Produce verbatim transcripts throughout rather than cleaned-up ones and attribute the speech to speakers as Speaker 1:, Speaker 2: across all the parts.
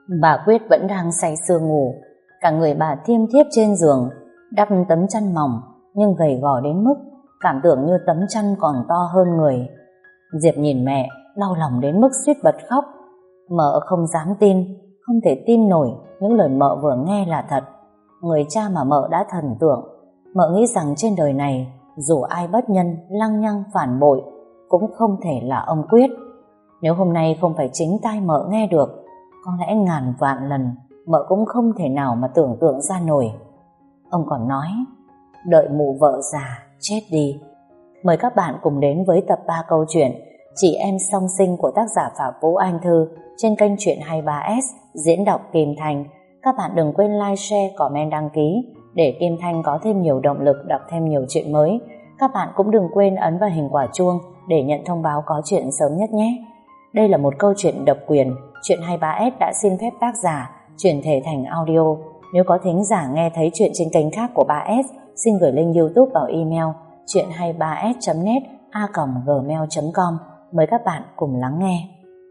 Speaker 1: Bà Quyết vẫn đang say sưa ngủ, cả người bà thiêm thiếp trên giường, đắp tấm chăn mỏng nhưng gầy gò đến mức cảm tưởng như tấm chăn còn to hơn người. Diệp nhìn mẹ, đau lòng đến mức suýt bật khóc. Mợ không dám tin, không thể tin nổi những lời mợ vừa nghe là thật. Người cha mà mợ đã thần tượng, mợ nghĩ rằng trên đời này dù ai bất nhân, lăng nhăng, phản bội cũng không thể là ông Quyết. Nếu hôm nay không phải chính tai mợ nghe được, có lẽ ngàn vạn lần mợ cũng không thể nào mà tưởng tượng ra nổi. Ông còn nói, đợi mụ vợ già chết đi. Mời các bạn cùng đến với tập ba câu chuyện Chị Em Song Sinh của tác giả Phạm Vũ Anh Thư trên kênh Truyện hai mươi ba S, diễn đọc Kim Thanh. Các bạn đừng quên like, share, comment, đăng ký để Kim Thanh có thêm nhiều động lực đọc thêm nhiều chuyện mới. Các bạn cũng đừng quên ấn vào hình quả chuông để nhận thông báo có chuyện sớm nhất nhé. Đây là một câu chuyện độc quyền, Truyện hai mươi ba S đã xin phép tác giả chuyển thể thành audio. Nếu có thính giả nghe thấy chuyện trên kênh khác của ba S, xin gửi link YouTube vào email truyện hai mươi ba s chấm net a còng gmail chấm com. Mời các bạn cùng lắng nghe.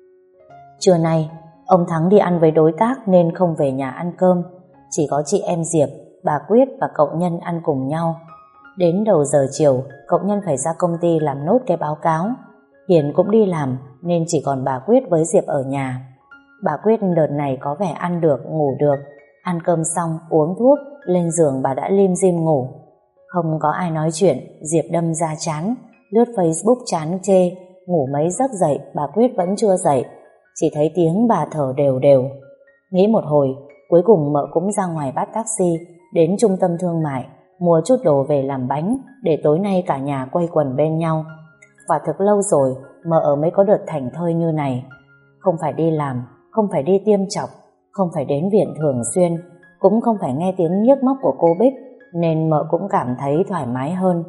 Speaker 1: Trưa nay, ông Thắng đi ăn với đối tác nên không về nhà ăn cơm. Chỉ có chị em Diệp, bà Quyết và cậu Nhân ăn cùng nhau. Đến đầu giờ chiều, cậu Nhân phải ra công ty làm nốt cái báo cáo. Hiền cũng đi làm nên chỉ còn bà Quyết với Diệp ở nhà. Bà Quyết đợt này có vẻ ăn được, ngủ được. Ăn cơm xong, uống thuốc, lên giường bà đã lim dim ngủ. Không có ai nói chuyện, Diệp đâm ra chán, lướt Facebook chán chê. Ngủ mấy giấc dậy, bà Quyết vẫn chưa dậy, chỉ thấy tiếng bà thở đều đều. Nghĩ một hồi, cuối cùng mợ cũng ra ngoài bắt taxi đến trung tâm thương mại mua chút đồ về làm bánh để tối nay cả nhà quây quần bên nhau. Và thực lâu rồi mợ mới có đợt thảnh thơi như này. Không phải đi làm, không phải đi tiêm chọc, không phải đến viện thường xuyên, cũng không phải nghe tiếng nhức móc của cô Bích, nên mợ cũng cảm thấy thoải mái hơn.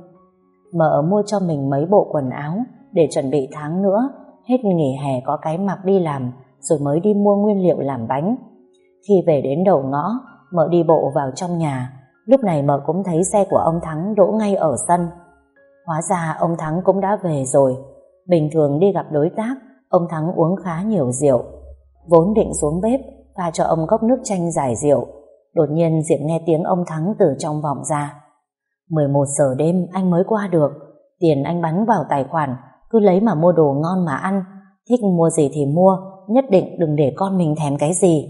Speaker 1: Mợ mua cho mình mấy bộ quần áo để chuẩn bị tháng nữa hết nghỉ hè có cái mặc đi làm, rồi mới đi mua nguyên liệu làm bánh. Khi về đến đầu ngõ, mợ đi bộ vào trong nhà. Lúc này mợ cũng thấy xe của ông Thắng đỗ ngay ở sân. Hóa ra ông Thắng cũng đã về rồi. Bình thường đi gặp đối tác, ông Thắng uống khá nhiều rượu. Vốn định xuống bếp pha cho ông cốc nước chanh giải rượu, đột nhiên Diệp nghe tiếng ông Thắng từ trong vọng ra. Mười một giờ đêm anh mới qua được, tiền anh bắn vào tài khoản, cứ lấy mà mua đồ ngon mà ăn, thích mua gì thì mua, nhất định đừng để con mình thèm cái gì.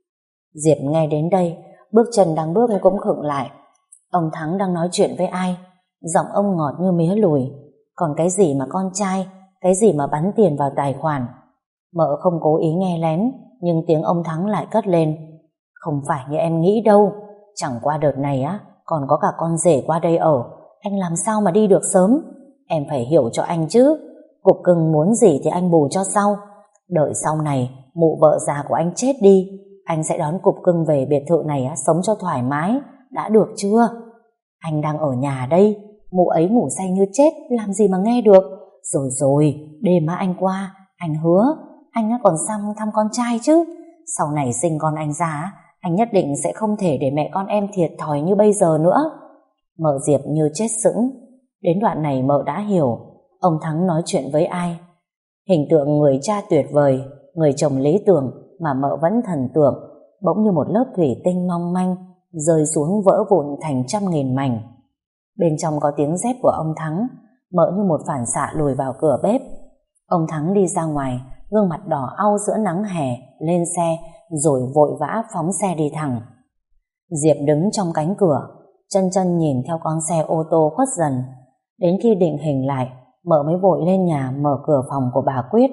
Speaker 1: Diệp nghe đến đây, bước chân đang bước cũng khựng lại. Ông Thắng đang nói chuyện với ai? Giọng ông ngọt như mía lùi. Còn cái gì mà con trai, cái gì mà bắn tiền vào tài khoản? Mợ không cố ý nghe lén, nhưng tiếng ông Thắng lại cất lên. Không phải như em nghĩ đâu, chẳng qua đợt này á còn có cả con rể qua đây ở, anh làm sao mà đi được sớm? Em phải hiểu cho anh chứ. Cục cưng muốn gì thì anh bù cho sau. Đợi sau này mụ vợ già của anh chết đi, anh sẽ đón cục cưng về biệt thự này á, sống cho thoải mái. Đã được chưa? Anh đang ở nhà đây, mụ ấy ngủ say như chết, làm gì mà nghe được. Rồi rồi, đêm mà anh qua, anh hứa anh còn sang thăm con trai chứ. Sau này sinh con anh ra, anh nhất định sẽ không thể để mẹ con em thiệt thòi như bây giờ nữa. Mợ Diệp như chết sững. Đến đoạn này mợ đã hiểu ông Thắng nói chuyện với ai. Hình tượng người cha tuyệt vời, người chồng lý tưởng mà mợ vẫn thần tượng, bỗng như một lớp thủy tinh mong manh rơi xuống vỡ vụn thành trăm nghìn mảnh. Bên trong có tiếng dép của ông Thắng. Mợ như một phản xạ lùi vào cửa bếp. Ông Thắng đi ra ngoài, gương mặt đỏ au giữa nắng hè, lên xe rồi vội vã phóng xe đi thẳng. Diệp đứng trong cánh cửa, chân chân nhìn theo con xe ô tô khuất dần. Đến khi định hình lại, mợ mới vội lên nhà mở cửa phòng của bà Quyết.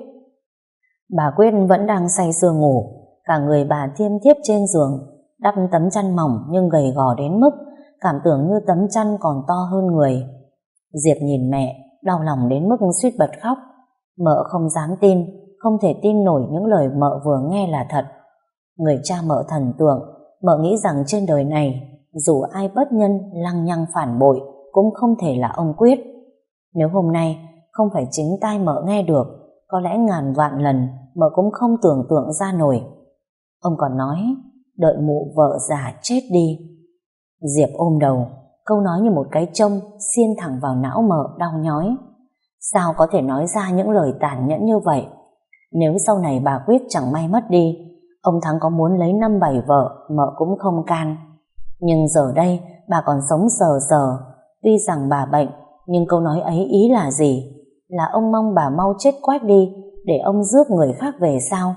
Speaker 1: Bà Quyết vẫn đang say sưa ngủ, cả người bà thiêm thiếp trên giường, đắp tấm chăn mỏng nhưng gầy gò đến mức cảm tưởng như tấm chăn còn to hơn người. Diệp nhìn mẹ, đau lòng đến mức suýt bật khóc. Mợ không dám tin, không thể tin nổi những lời mợ vừa nghe là thật. Người cha mợ thần tượng, mợ nghĩ rằng trên đời này dù ai bất nhân, lăng nhăng, phản bội cũng không thể là ông Quyết. Nếu hôm nay không phải chính tai mợ nghe được, có lẽ ngàn vạn lần mợ cũng không tưởng tượng ra nổi. Ông còn nói, đợi mụ vợ già chết đi. Diệp ôm đầu, câu nói như một cái chông xiên thẳng vào não mợ đau nhói. Sao có thể nói ra những lời tàn nhẫn như vậy? Nếu sau này bà Quyết chẳng may mất đi, Ông Thắng có muốn lấy năm bảy vợ, mợ cũng không can. Nhưng giờ đây bà còn sống sờ sờ. Tuy rằng bà bệnh, nhưng câu nói ấy ý là gì? Là ông mong bà mau chết quách đi để ông rước người khác về sao?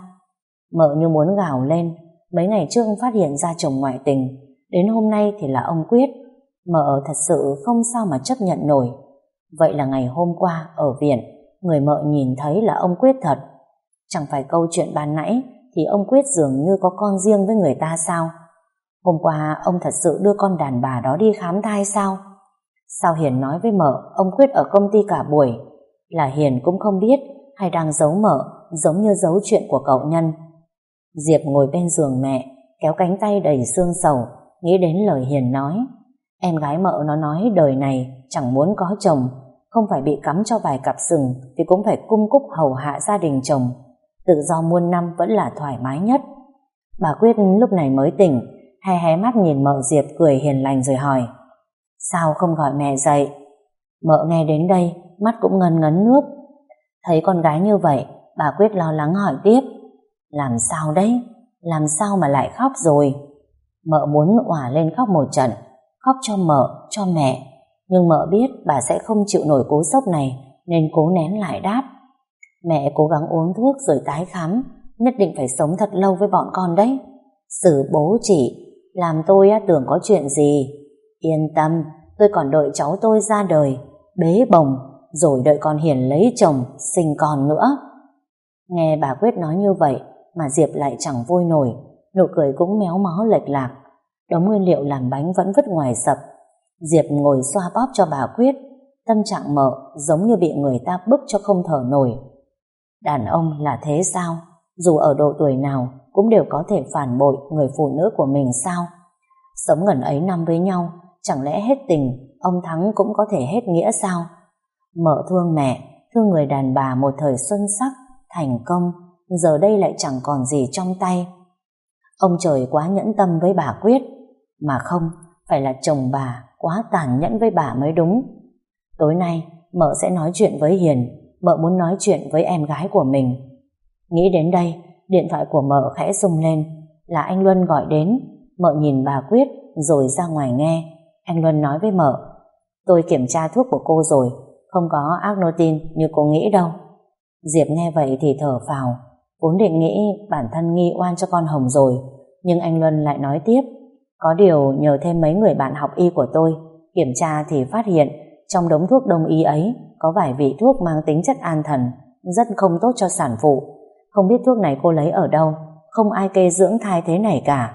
Speaker 1: Mợ như muốn gào lên. Mấy ngày trước phát hiện ra chồng ngoại tình, đến hôm nay thì là ông Quyết. Mợ thật sự không sao mà chấp nhận nổi. Vậy là ngày hôm qua ở viện, người mợ nhìn thấy là ông Quyết thật. Chẳng phải câu chuyện ban nãy thì ông Quyết dường như có con riêng với người ta sao? Hôm qua ông thật sự đưa con đàn bà đó đi khám thai sao? Sao Hiền nói với mợ ông Quyết ở công ty cả buổi? Là Hiền cũng không biết hay đang giấu mợ, giống như giấu chuyện của cậu Nhân? Diệp ngồi bên giường mẹ, kéo cánh tay đầy xương sầu, nghĩ đến lời Hiền nói. Em gái mợ nó nói đời này chẳng muốn có chồng, không phải bị cắm cho vài cặp sừng thì cũng phải cung cúc hầu hạ gia đình chồng. Tự do muôn năm vẫn là thoải mái nhất. Bà Quyết lúc này mới tỉnh, hé hé mắt nhìn mợ Diệp cười hiền lành rồi hỏi: Sao không gọi mẹ dậy? Mợ nghe đến đây, mắt cũng ngấn ngấn nước. Thấy con gái như vậy, bà Quyết lo lắng hỏi tiếp: Làm sao đấy? Làm sao mà lại khóc rồi? Mợ muốn òa lên khóc một trận, khóc cho mợ, cho mẹ. Nhưng mợ biết bà sẽ không chịu nổi cú sốc này, nên cố nén lại đáp: Mẹ cố gắng uống thuốc rồi tái khám, nhất định phải sống thật lâu với bọn con đấy. Xử bố chị, làm tôi á, tưởng có chuyện gì. Yên tâm, tôi còn đợi cháu tôi ra đời, bế bồng, rồi đợi con Hiền lấy chồng, sinh con nữa. Nghe bà Quyết nói như vậy mà Diệp lại chẳng vui nổi, nụ cười cũng méo mó lệch lạc. Đống nguyên liệu làm bánh vẫn vứt ngoài sập. Diệp ngồi xoa bóp cho bà Quyết. Tâm trạng mợ giống như bị người ta bức cho không thở nổi. Đàn ông là thế sao? Dù ở độ tuổi nào cũng đều có thể phản bội người phụ nữ của mình sao? Sống ngần ấy năm với nhau, chẳng lẽ hết tình ông Thắng cũng có thể hết nghĩa sao? Mợ thương mẹ, thương người đàn bà một thời xuân sắc, thành công, giờ đây lại chẳng còn gì trong tay. Ông trời quá nhẫn tâm với bà Quyết. Mà không, phải là chồng bà quá tàn nhẫn với bà mới đúng. Tối nay mợ sẽ nói chuyện với Hiền. Mợ muốn nói chuyện với em gái của mình. Nghĩ đến đây, điện thoại của mợ khẽ rung lên. Là anh Luân gọi đến. Mợ nhìn bà Quyết rồi ra ngoài nghe. Anh Luân nói với mợ: Tôi kiểm tra thuốc của cô rồi, không có Agnotin như cô nghĩ đâu. Diệp nghe vậy thì thở phào. Vốn định nghĩ bản thân nghi oan cho con Hồng rồi, nhưng anh Luân lại nói tiếp: Có điều nhờ thêm mấy người bạn học y của tôi kiểm tra thì phát hiện trong đống thuốc đông y ấy có vài vị thuốc mang tính chất an thần, rất không tốt cho sản phụ. Không biết thuốc này cô lấy ở đâu, không ai kê dưỡng thai thế này cả.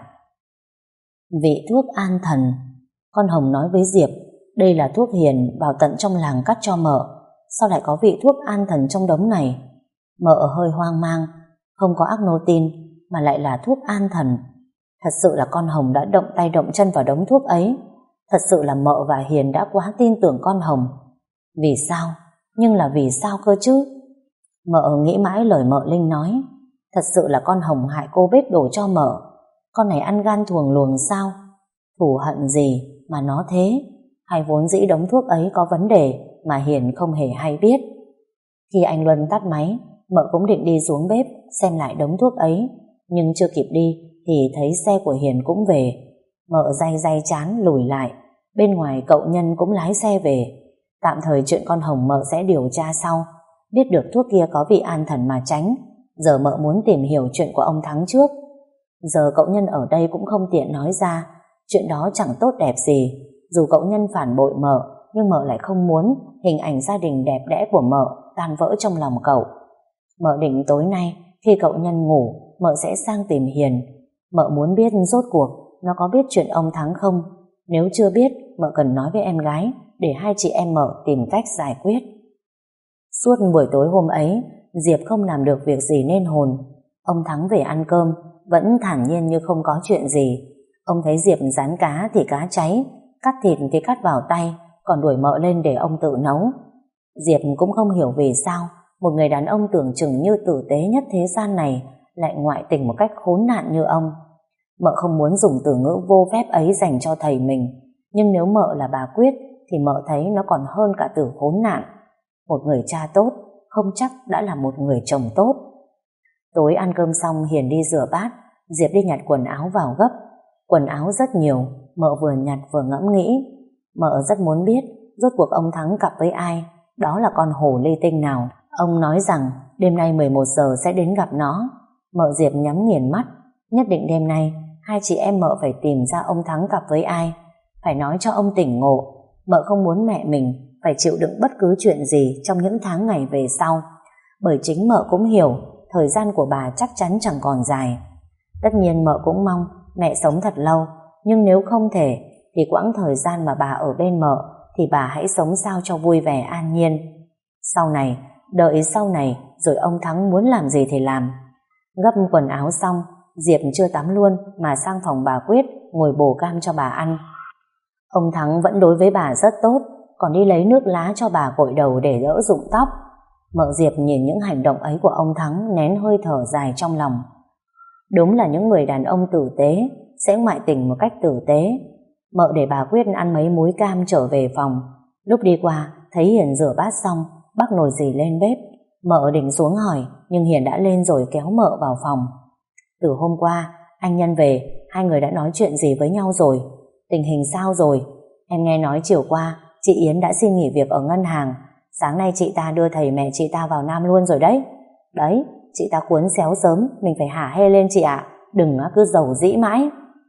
Speaker 1: Vị thuốc an thần. Con Hồng nói với Diệp đây là thuốc Hiền vào tận trong làng cắt cho mợ. Sao lại có vị thuốc an thần trong đống này? Mợ hơi hoang mang. Không có Agnotin mà lại là thuốc an thần. Thật sự là con Hồng đã động tay động chân vào đống thuốc ấy. Thật sự là mợ và Hiền đã quá tin tưởng con Hồng. Vì sao? Nhưng là vì sao cơ chứ? Mợ nghĩ mãi lời mợ Linh nói. Thật sự là con Hồng hại cô bếp đổ cho mợ. Con này ăn gan thuồng luồng sao? Thù hận gì mà nó thế? Hay vốn dĩ đống thuốc ấy có vấn đề mà Hiền không hề hay biết? Khi anh Luân tắt máy, mợ cũng định đi xuống bếp xem lại đống thuốc ấy, nhưng chưa kịp đi thì thấy xe của Hiền cũng về. Mợ day day chán lùi lại. Bên ngoài cậu Nhân cũng lái xe về. Tạm thời chuyện con Hồng mợ sẽ điều tra sau. Biết được thuốc kia có vị an thần mà tránh. Giờ mợ muốn tìm hiểu chuyện của ông Thắng trước. Giờ cậu Nhân ở đây cũng không tiện nói ra. Chuyện đó chẳng tốt đẹp gì. Dù cậu Nhân phản bội mợ, nhưng mợ lại không muốn hình ảnh gia đình đẹp đẽ của mợ tan vỡ trong lòng cậu. Mợ định tối nay khi cậu Nhân ngủ, mợ sẽ sang tìm Hiền. Mợ muốn biết rốt cuộc nó có biết chuyện ông Thắng không. Nếu chưa biết, mợ cần nói với em gái để hai chị em mợ tìm cách giải quyết. Suốt buổi tối hôm ấy, Diệp không làm được việc gì nên hồn. Ông Thắng về ăn cơm vẫn thản nhiên như không có chuyện gì. Ông thấy Diệp rán cá thì cá cháy, cắt thịt thì cắt vào tay, còn đuổi mợ lên để ông tự nấu. Diệp cũng không hiểu vì sao một người đàn ông tưởng chừng như tử tế nhất thế gian này lại ngoại tình một cách khốn nạn như ông. Mợ không muốn dùng từ ngữ vô phép ấy dành cho thầy mình, nhưng nếu mợ là bà Quyết thì mợ thấy nó còn hơn cả từ khốn nạn. Một người cha tốt không chắc đã là một người chồng tốt. Tối ăn cơm xong, Hiền đi rửa bát, Diệp đi nhặt quần áo vào gấp. Quần áo rất nhiều, mợ vừa nhặt vừa ngẫm nghĩ. Mợ rất muốn biết rốt cuộc ông Thắng cặp với ai, đó là con hổ ly tinh nào. Ông nói rằng đêm nay mười một giờ sẽ đến gặp nó. Mợ Diệp nhắm nghiền mắt, nhất định đêm nay hai chị em mợ phải tìm ra ông Thắng cặp với ai, phải nói cho ông tỉnh ngộ. Mợ không muốn mẹ mình phải chịu đựng bất cứ chuyện gì trong những tháng ngày về sau, bởi chính mợ cũng hiểu thời gian của bà chắc chắn chẳng còn dài. Tất nhiên mợ cũng mong mẹ sống thật lâu, nhưng nếu không thể thì quãng thời gian mà bà ở bên mợ thì bà hãy sống sao cho vui vẻ an nhiên. Sau này, đợi sau này rồi ông Thắng muốn làm gì thì làm. Gấp quần áo xong, Diệp chưa tắm luôn mà sang phòng bà Quyết ngồi bổ cam cho bà ăn. Ông Thắng vẫn đối với bà rất tốt, còn đi lấy nước lá cho bà gội đầu để đỡ rụng tóc. Mợ Diệp nhìn những hành động ấy của ông Thắng nén hơi thở dài trong lòng. Đúng là những người đàn ông tử tế sẽ ngoại tình một cách tử tế. Mợ để bà Quyết ăn mấy múi cam trở về phòng. Lúc đi qua thấy Hiền rửa bát xong, bắc nồi dì lên bếp. Mợ định xuống hỏi, nhưng Hiền đã lên rồi kéo mợ vào phòng. Từ hôm qua anh Nhân về, hai người đã nói chuyện gì với nhau rồi? Tình hình sao rồi? Em nghe nói chiều qua chị Yến đã xin nghỉ việc ở ngân hàng, sáng nay chị ta đưa thầy mẹ chị ta vào Nam luôn rồi đấy. Đấy, chị ta cuốn xéo sớm, mình phải hả hê lên chị ạ, đừng cứ giàu dĩ mãi.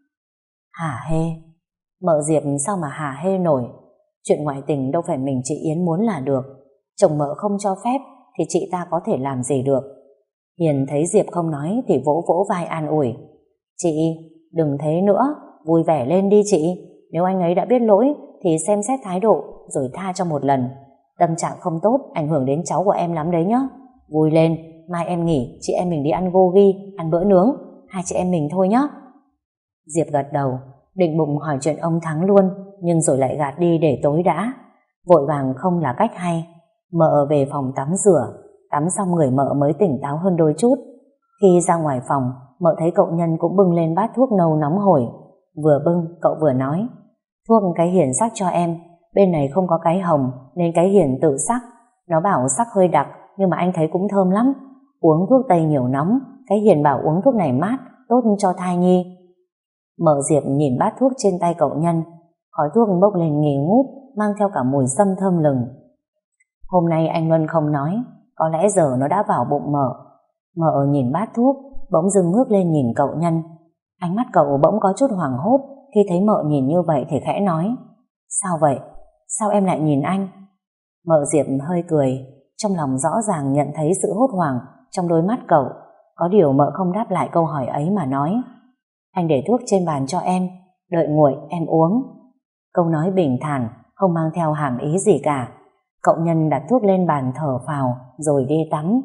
Speaker 1: Hả hê? Mợ Diệp sao mà hả hê nổi? Chuyện ngoại tình đâu phải mình chị Yến muốn là được. Chồng mợ không cho phép thì chị ta có thể làm gì được. Hiền thấy Diệp không nói thì vỗ vỗ vai an ủi. Chị, đừng thế nữa, vui vẻ lên đi chị. Nếu anh ấy đã biết lỗi thì xem xét thái độ rồi tha cho một lần. Tâm trạng không tốt ảnh hưởng đến cháu của em lắm đấy nhá. Vui lên, mai em nghỉ, chị em mình đi ăn gogi, ăn bữa nướng, hai chị em mình thôi nhá. Diệp gật đầu, định bụng hỏi chuyện ông Thắng luôn, nhưng rồi lại gạt đi để tối đã. Vội vàng không là cách hay. Mợ về phòng tắm rửa, tắm xong người mợ mới tỉnh táo hơn đôi chút. Khi ra ngoài phòng, mợ thấy cậu Nhân cũng bưng lên bát thuốc nâu nóng hổi. Vừa bưng, cậu vừa nói, thuốc cái Hiền sắc cho em, bên này không có cái hồng nên cái Hiền tự sắc. Nó bảo sắc hơi đặc, nhưng mà anh thấy cũng thơm lắm. Uống thuốc tây nhiều nóng, cái Hiền bảo uống thuốc này mát, tốt cho thai nhi. Mợ Diệp nhìn bát thuốc trên tay cậu Nhân, khói thuốc bốc lên nghi ngút, mang theo cả mùi sâm thơm lừng. Hôm nay anh Luân không nói, có lẽ giờ nó đã vào bụng mợ. Mợ nhìn bát thuốc, bỗng dưng ngước lên nhìn cậu Nhân. Ánh mắt cậu bỗng có chút hoảng hốt khi thấy mợ nhìn như vậy thì khẽ nói, sao vậy? Sao em lại nhìn anh? Mợ Diệp hơi cười, trong lòng rõ ràng nhận thấy sự hốt hoảng trong đôi mắt cậu. Có điều mợ không đáp lại câu hỏi ấy mà nói, anh để thuốc trên bàn cho em, đợi nguội em uống. Câu nói bình thản, không mang theo hàm ý gì cả. Cậu Nhân đặt thuốc lên bàn thở phào rồi đi tắm.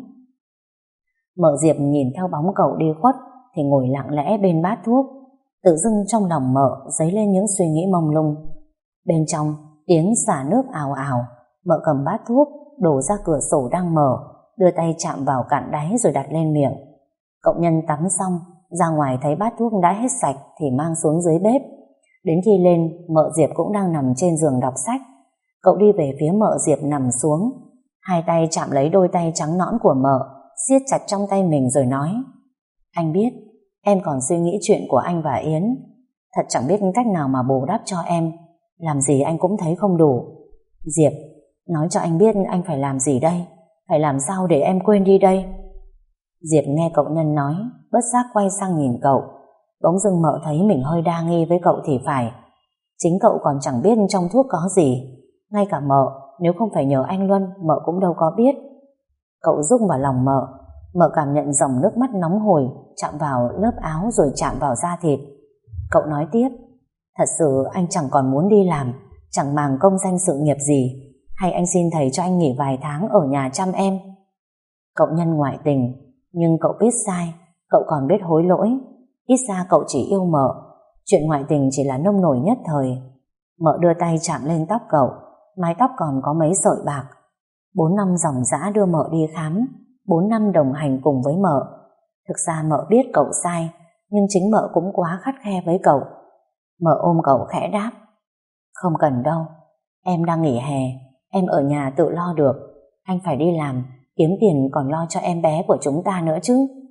Speaker 1: Mợ Diệp nhìn theo bóng cậu đi khuất thì ngồi lặng lẽ bên bát thuốc. Tự dưng trong lòng mợ dấy lên những suy nghĩ mông lung. Bên trong tiếng xả nước ào ào. Mợ cầm bát thuốc đổ ra cửa sổ đang mở, đưa tay chạm vào cạn đáy rồi đặt lên miệng. Cậu Nhân tắm xong ra ngoài thấy bát thuốc đã hết sạch thì mang xuống dưới bếp. Đến khi lên, mợ Diệp cũng đang nằm trên giường đọc sách. Cậu đi về phía mợ Diệp nằm xuống, hai tay chạm lấy đôi tay trắng nõn của mợ, siết chặt trong tay mình rồi nói, anh biết em còn suy nghĩ chuyện của anh và Yến, thật chẳng biết cách nào mà bù đắp cho em. Làm gì anh cũng thấy không đủ. Diệp, nói cho anh biết anh phải làm gì đây, phải làm sao để em quên đi đây. Diệp nghe cậu Nhân nói, bất giác quay sang nhìn cậu. Bỗng dưng mợ thấy mình hơi đa nghi với cậu thì phải. Chính cậu còn chẳng biết trong thuốc có gì. Ngay cả mợ, nếu không phải nhờ anh Luân, mợ cũng đâu có biết. Cậu rung vào lòng mợ. Mợ cảm nhận dòng nước mắt nóng hổi chạm vào lớp áo rồi chạm vào da thịt. Cậu nói tiếp, thật sự anh chẳng còn muốn đi làm, chẳng màng công danh sự nghiệp gì. Hay anh xin thầy cho anh nghỉ vài tháng ở nhà chăm em. Cậu Nhân ngoại tình, nhưng cậu biết sai, cậu còn biết hối lỗi. Ít ra cậu chỉ yêu mợ. Chuyện ngoại tình chỉ là nông nổi nhất thời. Mợ đưa tay chạm lên tóc cậu. Mái tóc còn có mấy sợi bạc. Bốn năm dòng dã đưa mợ đi khám, bốn năm đồng hành cùng với mợ. Thực ra mợ biết cậu sai, nhưng chính mợ cũng quá khắt khe với cậu. Mợ ôm cậu khẽ đáp, không cần đâu, em đang nghỉ hè, em ở nhà tự lo được. Anh phải đi làm, kiếm tiền còn lo cho em bé của chúng ta nữa chứ.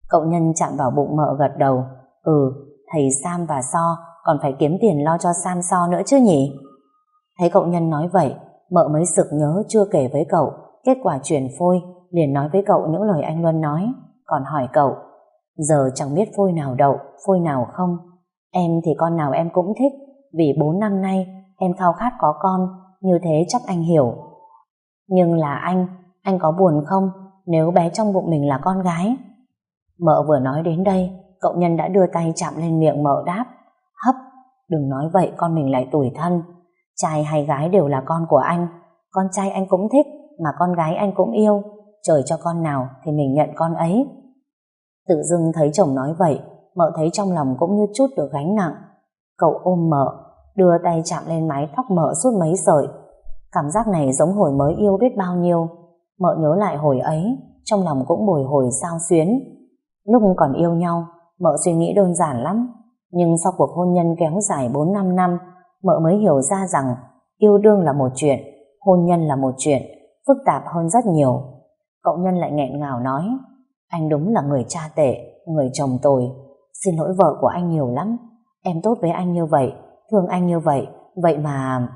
Speaker 1: Cậu Nhân chạm vào bụng Mợ gật đầu. Ừ, thầy Sam và So còn phải kiếm tiền lo cho Sam So nữa chứ nhỉ? Thấy cậu Nhân nói vậy, Mợ mới sực nhớ chưa kể với cậu kết quả chuyển phôi, liền nói với cậu những lời anh Luân nói, còn hỏi cậu: giờ chẳng biết phôi nào đậu, phôi nào không. Em thì con nào em cũng thích, vì bốn năm nay em khao khát có con, như thế chắc anh hiểu. Nhưng là anh, anh có buồn không nếu bé trong bụng mình là con gái? Mợ vừa nói đến đây, cậu Nhân đã đưa tay chạm lên miệng Mợ đáp: hấp, đừng nói vậy con mình lại tủi thân. Trai hay gái đều là con của anh, con trai anh cũng thích, mà con gái anh cũng yêu. Trời cho con nào thì mình nhận con ấy. Tự dưng thấy chồng nói vậy, Mợ thấy trong lòng cũng như chút được gánh nặng. Cậu ôm Mợ, đưa tay chạm lên mái tóc Mợ suốt mấy sợi. Cảm giác này giống hồi mới yêu biết bao nhiêu. Mợ nhớ lại hồi ấy, trong lòng cũng bồi hồi xao xuyến. Lúc còn yêu nhau, Mợ suy nghĩ đơn giản lắm, nhưng sau cuộc hôn nhân kéo dài bốn năm năm, Mợ mới hiểu ra rằng yêu đương là một chuyện, hôn nhân là một chuyện, phức tạp hơn rất nhiều. Cậu Nhân lại nghẹn ngào nói: anh đúng là người cha tệ, người chồng tồi. Xin lỗi vợ của anh nhiều lắm. Em tốt với anh như vậy, thương anh như vậy, vậy mà...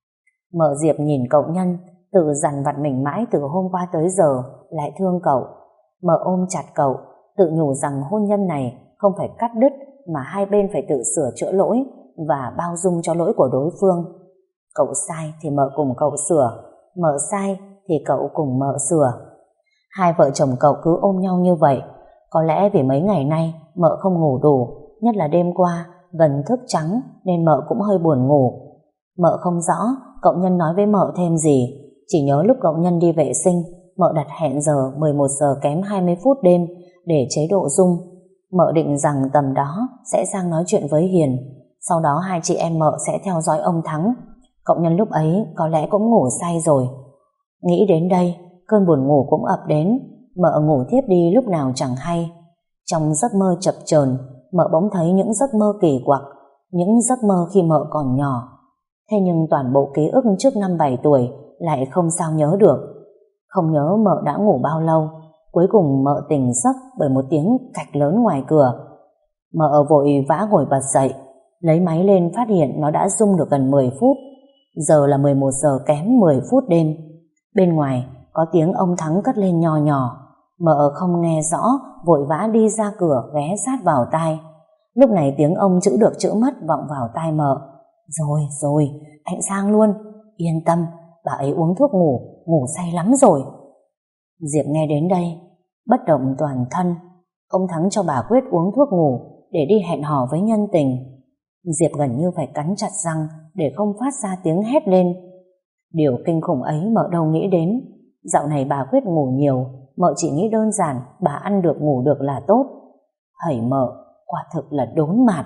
Speaker 1: Mợ Diệp nhìn cậu Nhân tự dằn vặt mình mãi từ hôm qua tới giờ, lại thương cậu. Mợ ôm chặt cậu, tự nhủ rằng hôn nhân này không phải cắt đứt, mà hai bên phải tự sửa chữa lỗi và bao dung cho lỗi của đối phương. Cậu sai thì Mợ cùng cậu sửa, Mợ sai thì cậu cùng Mợ sửa. Hai vợ chồng cậu cứ ôm nhau như vậy. Có lẽ vì mấy ngày nay Mợ không ngủ đủ, nhất là đêm qua gần thức trắng, nên Mợ cũng hơi buồn ngủ. Mợ không rõ cậu Nhân nói với Mợ thêm gì, chỉ nhớ lúc cậu Nhân đi vệ sinh, Mợ đặt hẹn giờ mười một giờ kém hai mươi phút đêm để chế độ rung. Mợ định rằng tầm đó sẽ sang nói chuyện với Hiền, sau đó hai chị em Mợ sẽ theo dõi ông Thắng. Cậu Nhân lúc ấy có lẽ cũng ngủ say rồi. Nghĩ đến đây, cơn buồn ngủ cũng ập đến. Mợ ngủ thiếp đi lúc nào chẳng hay. Trong giấc mơ chập chờn, Mợ bỗng thấy những giấc mơ kỳ quặc, những giấc mơ khi Mợ còn nhỏ. Thế nhưng toàn bộ ký ức trước năm bảy tuổi lại không sao nhớ được. Không nhớ Mợ đã ngủ bao lâu. Cuối cùng Mợ tỉnh giấc bởi một tiếng cạch lớn ngoài cửa. Mợ vội vã ngồi bật dậy, lấy máy lên phát hiện nó đã rung được gần mười phút. Giờ là mười một giờ kém mười phút đêm. Bên ngoài có tiếng ông Thắng cất lên nho nhỏ. Mợ không nghe rõ, vội vã đi ra cửa ghé sát vào tai. Lúc này tiếng ông chữ được chữ mất vọng vào tai Mợ. Rồi rồi, anh sang luôn. Yên tâm, bà ấy uống thuốc ngủ, ngủ say lắm rồi. Diệp nghe đến đây, bất động toàn thân. Ông Thắng cho bà quyết uống thuốc ngủ để đi hẹn hò với nhân tình. Diệp gần như phải cắn chặt răng để không phát ra tiếng hét lên. Điều kinh khủng ấy Mợ đâu nghĩ đến. Dạo này bà quyết ngủ nhiều, Mợ chỉ nghĩ đơn giản bà ăn được ngủ được là tốt. Hẩy Mợ, quả thực là đốn mạt.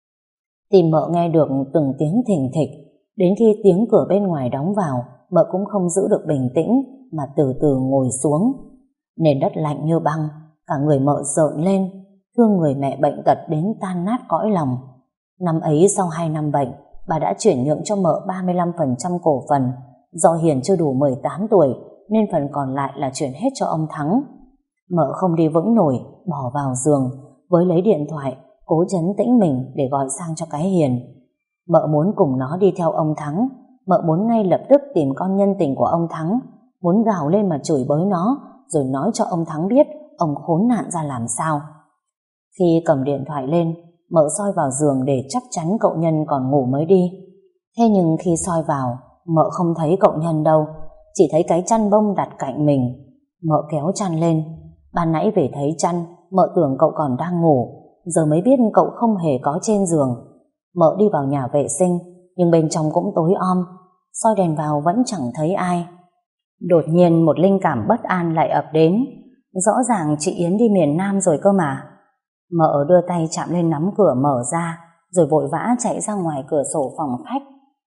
Speaker 1: Tim Mợ nghe được từng tiếng thình thịch. Đến khi tiếng cửa bên ngoài đóng vào, Mợ cũng không giữ được bình tĩnh mà từ từ ngồi xuống. Nền đất lạnh như băng, cả người Mợ rợn lên, thương người mẹ bệnh tật đến tan nát cõi lòng. Năm ấy sau hai năm bệnh, bà đã chuyển nhượng cho Mợ ba mươi lăm phần trăm cổ phần. Do Hiền chưa đủ mười tám tuổi nên phần còn lại là chuyển hết cho ông Thắng. Mợ không đi vững nổi, bỏ vào giường, với lấy điện thoại cố trấn tĩnh mình để gọi sang cho cái Hiền. Mợ muốn cùng nó đi theo ông Thắng. Mợ muốn ngay lập tức tìm con nhân tình của ông Thắng, muốn gào lên mà chửi bới nó, rồi nói cho ông Thắng biết ông khốn nạn ra làm sao. Khi cầm điện thoại lên, Mợ soi vào giường để chắc chắn cậu Nhân còn ngủ mới đi. Thế nhưng khi soi vào, Mợ không thấy cậu Nhân đâu, chỉ thấy cái chăn bông đặt cạnh mình. Mợ kéo chăn lên. Ban nãy về thấy chăn, Mợ tưởng cậu còn đang ngủ, giờ mới biết cậu không hề có trên giường. Mợ đi vào nhà vệ sinh, nhưng bên trong cũng tối om, soi đèn vào vẫn chẳng thấy ai. Đột nhiên một linh cảm bất an lại ập đến. Rõ ràng chị Yến đi miền Nam rồi cơ mà. Mợ đưa tay chạm lên nắm cửa mở ra, rồi vội vã chạy ra ngoài cửa sổ phòng khách.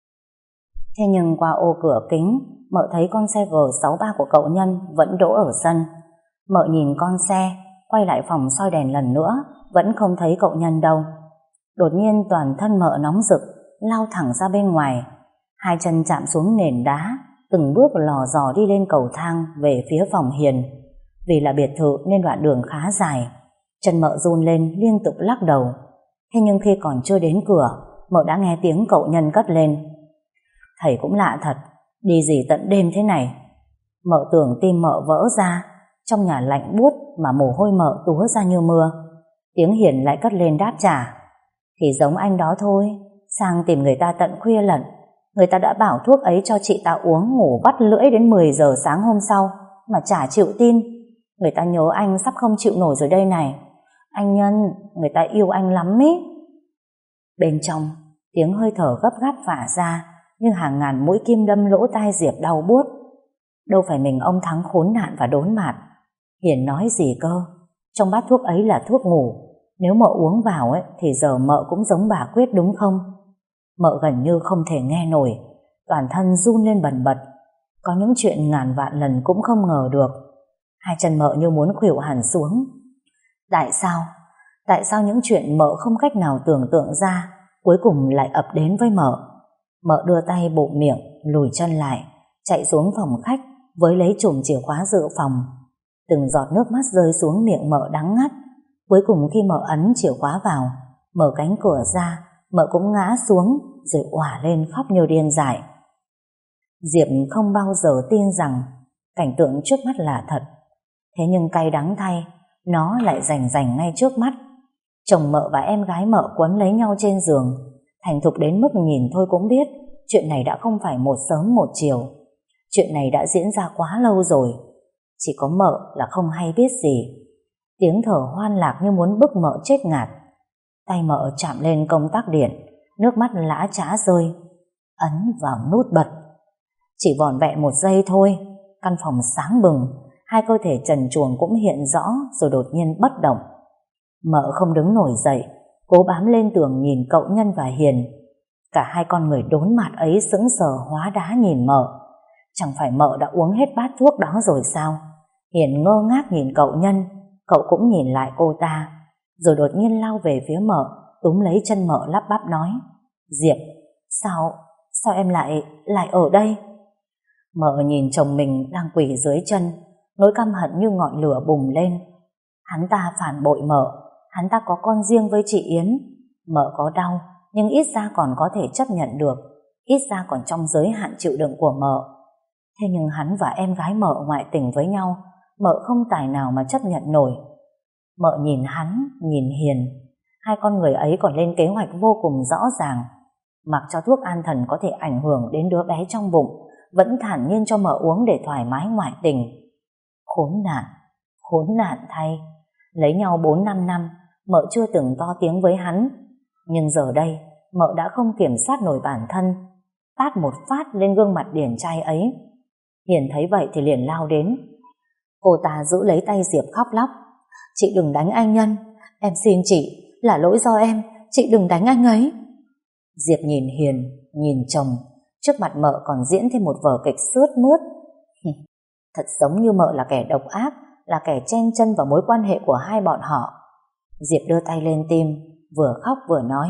Speaker 1: Thế nhưng qua ô cửa kính, Mợ thấy con xe G sáu ba của cậu Nhân vẫn đỗ ở sân. Mợ nhìn con xe, quay lại phòng soi đèn lần nữa, vẫn không thấy cậu Nhân đâu. Đột nhiên toàn thân Mợ nóng rực, lao thẳng ra bên ngoài. Hai chân chạm xuống nền đá, từng bước lò dò đi lên cầu thang về phía phòng Hiền. Vì là biệt thự nên đoạn đường khá dài. Chân Mợ run lên liên tục lắc đầu. Thế nhưng khi còn chưa đến cửa, Mợ đã nghe tiếng cậu Nhân cất lên: "Thầy cũng lạ thật, đi gì tận đêm thế này?" Mợ tưởng tim Mợ vỡ ra, trong nhà lạnh buốt mà mồ hôi Mợ túa ra như mưa. Tiếng Hiền lại cất lên đáp trả: "Thì giống anh đó thôi, sang tìm người ta tận khuya lận. Người ta đã bảo thuốc ấy cho chị ta uống ngủ vắt lưỡi đến mười giờ sáng hôm sau mà chả chịu tin. Người ta nhớ anh sắp không chịu nổi rồi đây này. Anh Nhân, người ta yêu anh lắm ý." Bên trong, tiếng hơi thở gấp gáp phả ra như hàng ngàn mũi kim đâm lỗ tai Diệp đau buốt. Đâu phải mình ông Thắng khốn nạn và đốn mạt. Hiền nói gì cơ? Trong bát thuốc ấy là thuốc ngủ. Nếu Mợ uống vào ấy, thì giờ Mợ cũng giống bà Quyết đúng không? Mợ gần như không thể nghe nổi, toàn thân run lên bần bật. Có những chuyện ngàn vạn lần cũng không ngờ được. Hai chân Mợ như muốn khuỵu hẳn xuống. Tại sao? Tại sao những chuyện Mợ không cách nào tưởng tượng ra cuối cùng lại ập đến với Mợ? Mợ đưa tay bụm miệng, lùi chân lại, chạy xuống phòng khách với lấy chùm chìa khóa dự phòng. Từng giọt nước mắt rơi xuống miệng Mợ đắng ngắt. Cuối cùng khi Mợ ấn chìa khóa vào, mở cánh cửa ra, Mợ cũng ngã xuống rồi òa lên khóc như điên dại. Diệp không bao giờ tin rằng cảnh tượng trước mắt là thật. Thế nhưng cay đắng thay, nó lại rành rành ngay trước mắt. Chồng Mợ và em gái Mợ quấn lấy nhau trên giường, thành thục đến mức nhìn thôi cũng biết chuyện này đã không phải một sớm một chiều. Chuyện này đã diễn ra quá lâu rồi. Chỉ có Mợ là không hay biết gì. Tiếng thở hoan lạc như muốn bức Mợ chết ngạt. Tay Mợ chạm lên công tắc điện, nước mắt lã chã rơi. Ấn vào nút bật. Chỉ vỏn vẹn một giây thôi, căn phòng sáng bừng, hai cơ thể trần truồng cũng hiện rõ rồi đột nhiên bất động. Mợ không đứng nổi dậy, cố bám lên tường nhìn cậu Nhân và Hiền. Cả hai con người đốn mặt ấy sững sờ hóa đá nhìn Mợ. Chẳng phải Mợ đã uống hết bát thuốc đó rồi sao? Hiền ngơ ngác nhìn cậu Nhân, cậu cũng nhìn lại cô ta, rồi đột nhiên lao về phía Mợ, túm lấy chân Mợ lắp bắp nói: "Diệp, sao, sao em lại, lại ở đây?" Mợ nhìn chồng mình đang quỳ dưới chân, nỗi căm hận như ngọn lửa bùng lên. Hắn ta phản bội Mợ, hắn ta có con riêng với chị Yến. Mợ có đau, nhưng ít ra còn có thể chấp nhận được, ít ra còn trong giới hạn chịu đựng của Mợ. Thế nhưng hắn và em gái Mợ ngoại tình với nhau, Mợ không tài nào mà chấp nhận nổi. Mợ nhìn hắn, nhìn Hiền, hai con người ấy còn lên kế hoạch vô cùng rõ ràng. Mặc cho thuốc an thần có thể ảnh hưởng đến đứa bé trong bụng, vẫn thản nhiên cho Mợ uống để thoải mái ngoại tình. Khốn nạn, khốn nạn thay. Lấy nhau bốn năm năm, Mợ chưa từng to tiếng với hắn. Nhưng giờ đây, Mợ đã không kiểm soát nổi bản thân, tát một phát lên gương mặt điển trai ấy. Hiền thấy vậy thì liền lao đến. Cô ta giữ lấy tay Diệp khóc lóc: "Chị đừng đánh anh Nhân, em xin chị, là lỗi do em, chị đừng đánh anh ấy." Diệp nhìn Hiền, nhìn chồng, trước mặt Mợ còn diễn thêm một vở kịch sướt mướt. Thật giống như Mợ là kẻ độc ác, là kẻ chen chân vào mối quan hệ của hai bọn họ. Diệp đưa tay lên tim, vừa khóc vừa nói: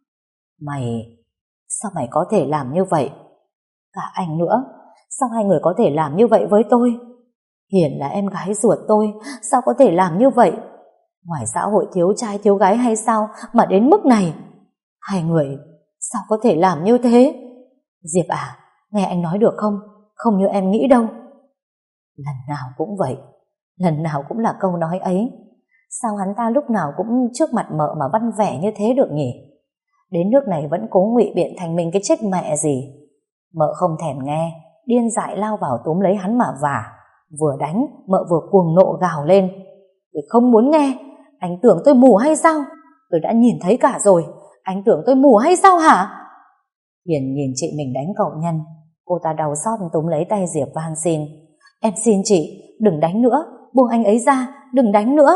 Speaker 1: "Mày, sao mày có thể làm như vậy? Cả anh nữa, sao hai người có thể làm như vậy với tôi? Hiền là em gái ruột tôi, sao có thể làm như vậy? Ngoài xã hội thiếu trai thiếu gái hay sao mà đến mức này? Hai người, sao có thể làm như thế? Diệp à, nghe anh nói được không? Không như em nghĩ đâu." Lần nào cũng vậy, lần nào cũng là câu nói ấy. Sao hắn ta lúc nào cũng trước mặt Mợ mà văn vẻ như thế được nhỉ? Đến nước này vẫn cố ngụy biện thành mình cái chết mẹ gì. Mợ không thèm nghe, điên dại lao vào túm lấy hắn mà vả. Vừa đánh, Mợ vừa cuồng nộ gào lên: "Tôi không muốn nghe, anh tưởng tôi mù hay sao? Tôi đã nhìn thấy cả rồi, anh tưởng tôi mù hay sao hả?" Hiền nhìn chị mình đánh cậu Nhân, cô ta đau xót túm lấy tay Diệp van xin: "Em xin chị, đừng đánh nữa, buông anh ấy ra, đừng đánh nữa."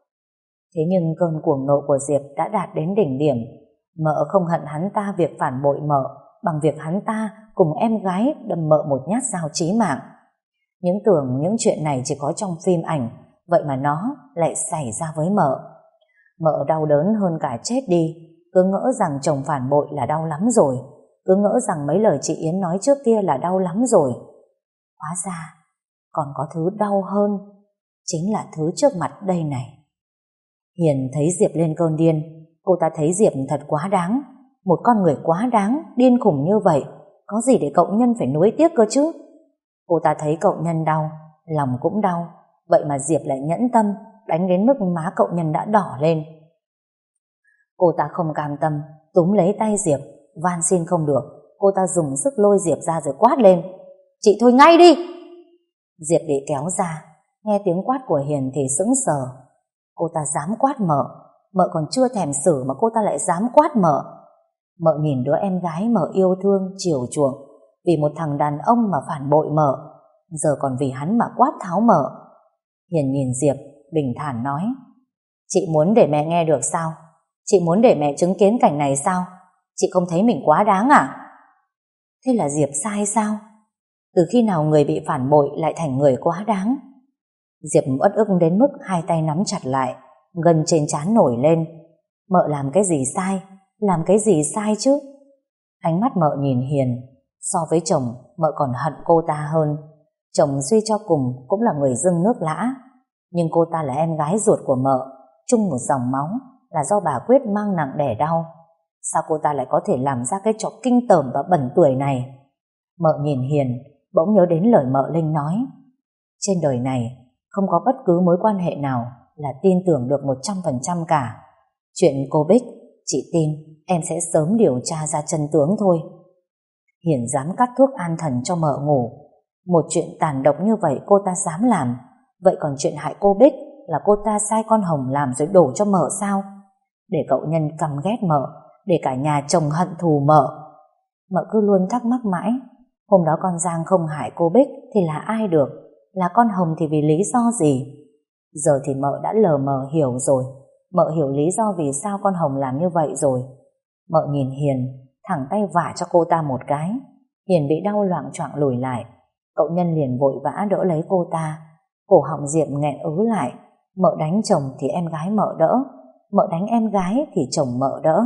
Speaker 1: Thế nhưng cơn cuồng nộ của Diệp đã đạt đến đỉnh điểm. Mợ không hận hắn ta việc phản bội Mợ bằng việc hắn ta cùng em gái đâm Mợ một nhát dao chí mạng. Những tưởng những chuyện này chỉ có trong phim ảnh, vậy mà nó lại xảy ra với Mợ. Mợ đau đớn hơn cả chết đi, cứ ngỡ rằng chồng phản bội là đau lắm rồi, cứ ngỡ rằng mấy lời chị Yến nói trước kia là đau lắm rồi. Hóa ra còn có thứ đau hơn, chính là thứ trước mặt đây này. Hiền thấy Diệp lên cơn điên. Cô ta thấy Diệp thật quá đáng. Một con người quá đáng, điên khùng như vậy, có gì để cậu Nhân phải nuối tiếc cơ chứ? Cô ta thấy cậu Nhân đau, lòng cũng đau. Vậy mà Diệp lại nhẫn tâm đánh đến mức má cậu Nhân đã đỏ lên. Cô ta không cam tâm, túm lấy tay Diệp, van xin không được. Cô ta dùng sức lôi Diệp ra rồi quát lên: "Chị thôi ngay đi!" Diệp bị kéo ra, nghe tiếng quát của Hiền thì sững sờ. Cô ta dám quát mợ, mợ còn chưa thèm xử mà cô ta lại dám quát mợ. Mợ nhìn đứa em gái mợ yêu thương, chiều chuộng, vì một thằng đàn ông mà phản bội mợ, giờ còn vì hắn mà quát tháo mợ. Hiền nhìn Diệp, bình thản nói: "Chị muốn để mẹ nghe được sao? Chị muốn để mẹ chứng kiến cảnh này sao? Chị không thấy mình quá đáng à?" Thế là Diệp sai sao? Từ khi nào người bị phản bội lại thành người quá đáng? Diệp uất ức đến mức hai tay nắm chặt lại, gân trên trán nổi lên. Mợ làm cái gì sai? Làm cái gì sai chứ? Ánh mắt mợ nhìn Hiền. So với chồng, mợ còn hận cô ta hơn. Chồng suy cho cùng cũng là người dưng nước lã, nhưng cô ta là em gái ruột của mợ, chung một dòng máu, là do bà Quyết mang nặng đẻ đau. Sao cô ta lại có thể làm ra cái trò kinh tởm và bẩn tuổi này? Mợ nhìn Hiền, bỗng nhớ đến lời mợ Linh nói: trên đời này không có bất cứ mối quan hệ nào là tin tưởng được một trăm phần trăm cả. Chuyện cô Bích, chị tin em sẽ sớm điều tra ra chân tướng thôi. Hiền dám cắt thuốc an thần cho mợ ngủ. Một chuyện tàn độc như vậy cô ta dám làm. Vậy còn chuyện hại cô Bích là cô ta sai con Hồng làm rồi đổ cho mợ sao? Để cậu Nhân căm ghét mợ, để cả nhà chồng hận thù mợ. Mợ cứ luôn thắc mắc mãi, hôm đó con Giang không hại cô Bích thì là ai được? Là con Hồng thì vì lý do gì? Giờ thì mợ đã lờ mờ hiểu rồi. Mợ hiểu lý do vì sao con Hồng làm như vậy rồi. Mợ nhìn Hiền, thẳng tay vả cho cô ta một cái. Hiền bị đau loạng choạng lùi lại. Cậu Nhân liền vội vã đỡ lấy cô ta. Cổ họng Diệp nghẹn ứ lại. Mợ đánh chồng thì em gái mợ đỡ, mợ đánh em gái thì chồng mợ đỡ.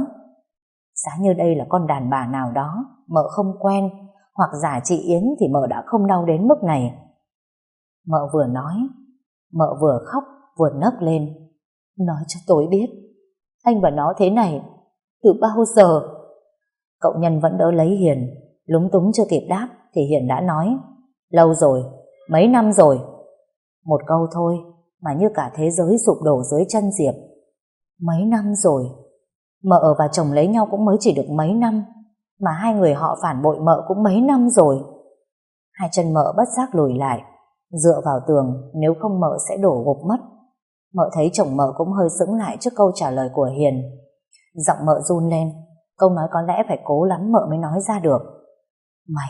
Speaker 1: Giá như đây là con đàn bà nào đó mợ không quen, hoặc giả chị Yến thì mợ đã không đau đến mức này. Mợ vừa nói, mợ vừa khóc vừa nấc lên. Nói cho tôi biết, anh và nó thế này từ bao giờ? Cậu Nhân vẫn đỡ lấy Hiền. Lúng túng chưa kịp đáp thì Hiền đã nói: lâu rồi, mấy năm rồi. Một câu thôi mà như cả thế giới sụp đổ dưới chân Diệp. Mấy năm rồi? Mợ và chồng lấy nhau cũng mới chỉ được mấy năm, mà hai người họ phản bội mợ cũng mấy năm rồi. Hai chân mợ bất giác lùi lại, dựa vào tường, nếu không mợ sẽ đổ gục mất. Mợ thấy chồng mợ cũng hơi sững lại trước câu trả lời của Hiền. Giọng mợ run lên, câu nói có lẽ phải cố lắm mợ mới nói ra được. Mày,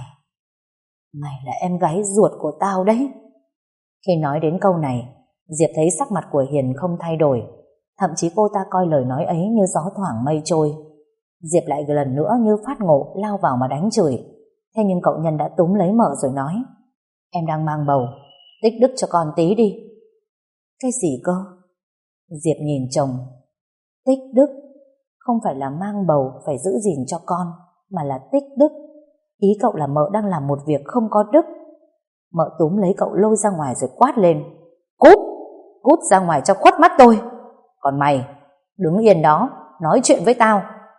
Speaker 1: mày là em gái ruột của tao đấy. Khi nói đến câu này, Diệp thấy sắc mặt của Hiền không thay đổi. Thậm chí cô ta coi lời nói ấy như gió thoảng mây trôi. Diệp lại lần nữa như phát ngộ lao vào mà đánh chửi. Thế nhưng cậu Nhân đã túm lấy mợ rồi nói: em đang mang bầu, tích đức cho con tí đi. Cái gì cơ? Diệp nhìn chồng. Tích đức? Không phải là mang bầu phải giữ gìn cho con, mà là tích đức. Ý cậu là mợ đang làm một việc không có đức. Mợ túm lấy cậu lôi ra ngoài rồi quát lên: cút, cút ra ngoài cho khuất mắt tôi. Còn mày, đứng yên đó, nói chuyện với tao.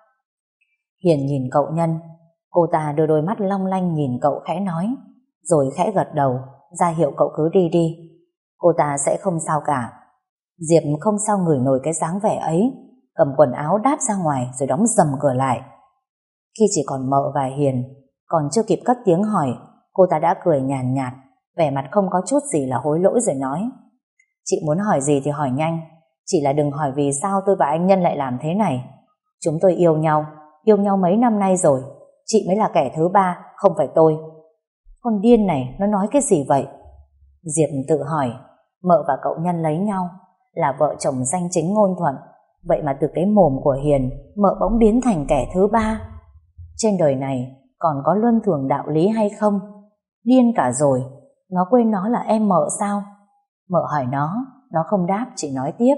Speaker 1: Hiền nhìn cậu Nhân. Cô ta đưa đôi mắt long lanh nhìn cậu khẽ nói, rồi khẽ gật đầu, ra hiệu cậu cứ đi đi. Cô ta sẽ không sao cả. Diệp không sao ngửi nổi cái dáng vẻ ấy, cầm quần áo đáp ra ngoài rồi đóng dầm cửa lại. Khi chỉ còn mợ và Hiền, còn chưa kịp cất tiếng hỏi, cô ta đã cười nhàn nhạt, vẻ mặt không có chút gì là hối lỗi rồi nói: chị muốn hỏi gì thì hỏi nhanh, chỉ là đừng hỏi vì sao tôi và anh Nhân lại làm thế này. Chúng tôi yêu nhau, yêu nhau mấy năm nay rồi, chị mới là kẻ thứ ba, không phải tôi. Con điên này nó nói cái gì vậy? Diệp tự hỏi, mợ và cậu Nhân lấy nhau, là vợ chồng danh chính ngôn thuận, vậy mà từ cái mồm của Hiền, mợ bỗng biến thành kẻ thứ ba. Trên đời này còn có luân thường đạo lý hay không? Điên cả rồi, nó quên nó là em mợ sao? Mợ hỏi nó, nó không đáp, chỉ nói tiếp: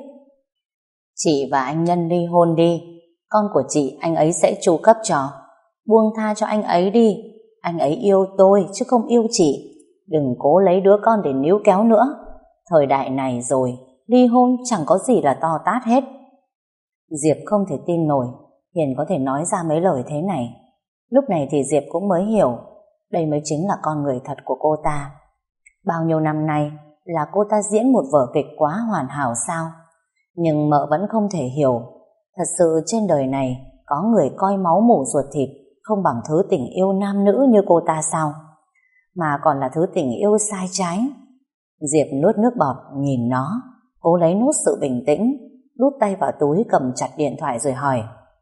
Speaker 1: chị và anh Nhân ly hôn đi, con của chị anh ấy sẽ chu cấp cho. Buông tha cho anh ấy đi, anh ấy yêu tôi chứ không yêu chị. Đừng cố lấy đứa con để níu kéo nữa. Thời đại này rồi, ly hôn chẳng có gì là to tát hết. Diệp không thể tin nổi Hiền có thể nói ra mấy lời thế này. Lúc này thì Diệp cũng mới hiểu đây mới chính là con người thật của cô ta. Bao nhiêu năm nay là cô ta diễn một vở kịch quá hoàn hảo sao? Nhưng mợ vẫn không thể hiểu, thật sự trên đời này có người coi máu mủ ruột thịt không bằng thứ tình yêu nam nữ như cô ta sao? Mà còn là thứ tình yêu sai trái. Diệp nuốt nước bọt nhìn nó, cố lấy nốt sự bình tĩnh, đút tay vào túi cầm chặt điện thoại rồi hỏi: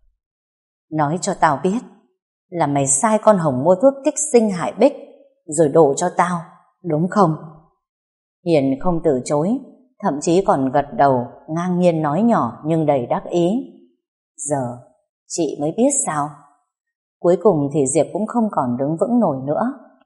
Speaker 1: nói cho tao biết là mày sai con Hồng mua thuốc kích sinh hại Bích rồi đổ cho tao, đúng không? Hiền không từ chối, thậm chí còn gật đầu, ngang nhiên nói nhỏ nhưng đầy đắc ý: giờ chị mới biết sao. Cuối cùng thì Diệp cũng không còn đứng vững nổi nữa.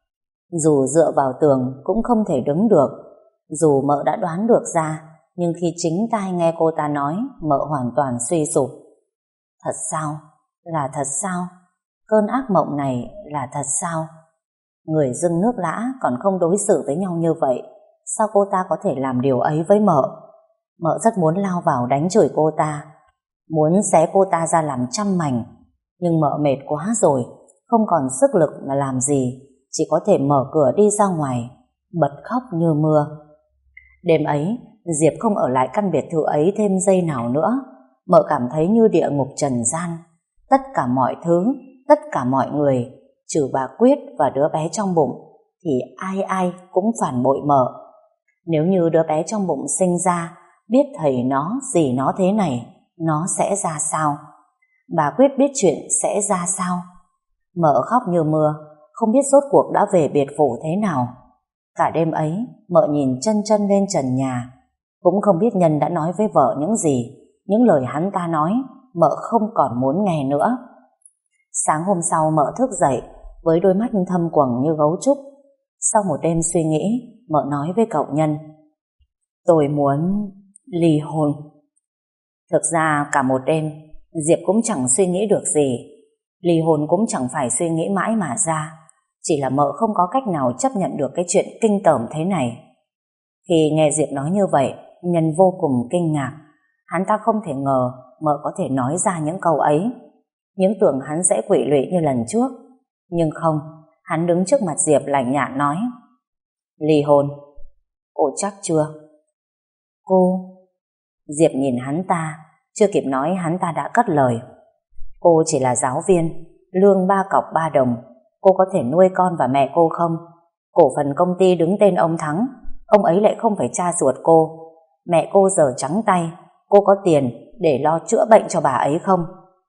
Speaker 1: Dù dựa vào tường cũng không thể đứng được. Dù mợ đã đoán được ra, nhưng khi chính tai nghe cô ta nói, mợ hoàn toàn suy sụp. Thật sao? Là thật sao? Cơn ác mộng này là thật sao? Người dưng nước lã còn không đối xử với nhau như vậy, sao cô ta có thể làm điều ấy với mợ? Mợ rất muốn lao vào đánh chửi cô ta, muốn xé cô ta ra làm trăm mảnh, nhưng mợ mệt quá rồi, không còn sức lực mà làm gì, chỉ có thể mở cửa đi ra ngoài, bật khóc như mưa. Đêm ấy, Diệp không ở lại căn biệt thự ấy thêm giây nào nữa. Mợ cảm thấy như địa ngục trần gian. Tất cả mọi thứ, tất cả mọi người, trừ bà Quyết và đứa bé trong bụng, thì ai ai cũng phản bội mợ. Nếu như đứa bé trong bụng sinh ra, biết thầy nó, gì nó thế này, nó sẽ ra sao? Bà Quyết biết chuyện sẽ ra sao? Mợ khóc như mưa, không biết rốt cuộc đã về biệt phủ thế nào. Cả đêm ấy, mợ nhìn chân chân lên trần nhà, cũng không biết Nhân đã nói với vợ những gì. Những lời hắn ta nói, mợ không còn muốn nghe nữa. Sáng hôm sau mợ thức dậy với đôi mắt thâm quầng như gấu trúc. Sau một đêm suy nghĩ, mợ nói với cậu Nhân: tôi muốn ly hôn. Thực ra cả một đêm Diệp cũng chẳng suy nghĩ được gì. Ly hôn cũng chẳng phải suy nghĩ mãi mà ra, chỉ là mợ không có cách nào chấp nhận được cái chuyện kinh tởm thế này. Khi nghe Diệp nói như vậy, Nhân vô cùng kinh ngạc. Hắn ta không thể ngờ mợ có thể nói ra những câu ấy. Những tưởng hắn sẽ quỵ lụy như lần trước, nhưng không. Hắn đứng trước mặt Diệp lạnh nhạt nói: ly hôn? Cô chắc chưa? Cô... Diệp nhìn hắn ta, chưa kịp nói hắn ta đã cất lời: cô chỉ là giáo viên, lương ba cọc ba đồng, cô có thể nuôi con và mẹ cô không? Cổ phần công ty đứng tên ông Thắng, ông ấy lại không phải cha ruột cô. Mẹ cô giờ trắng tay, cô có tiền để lo chữa bệnh cho bà ấy không?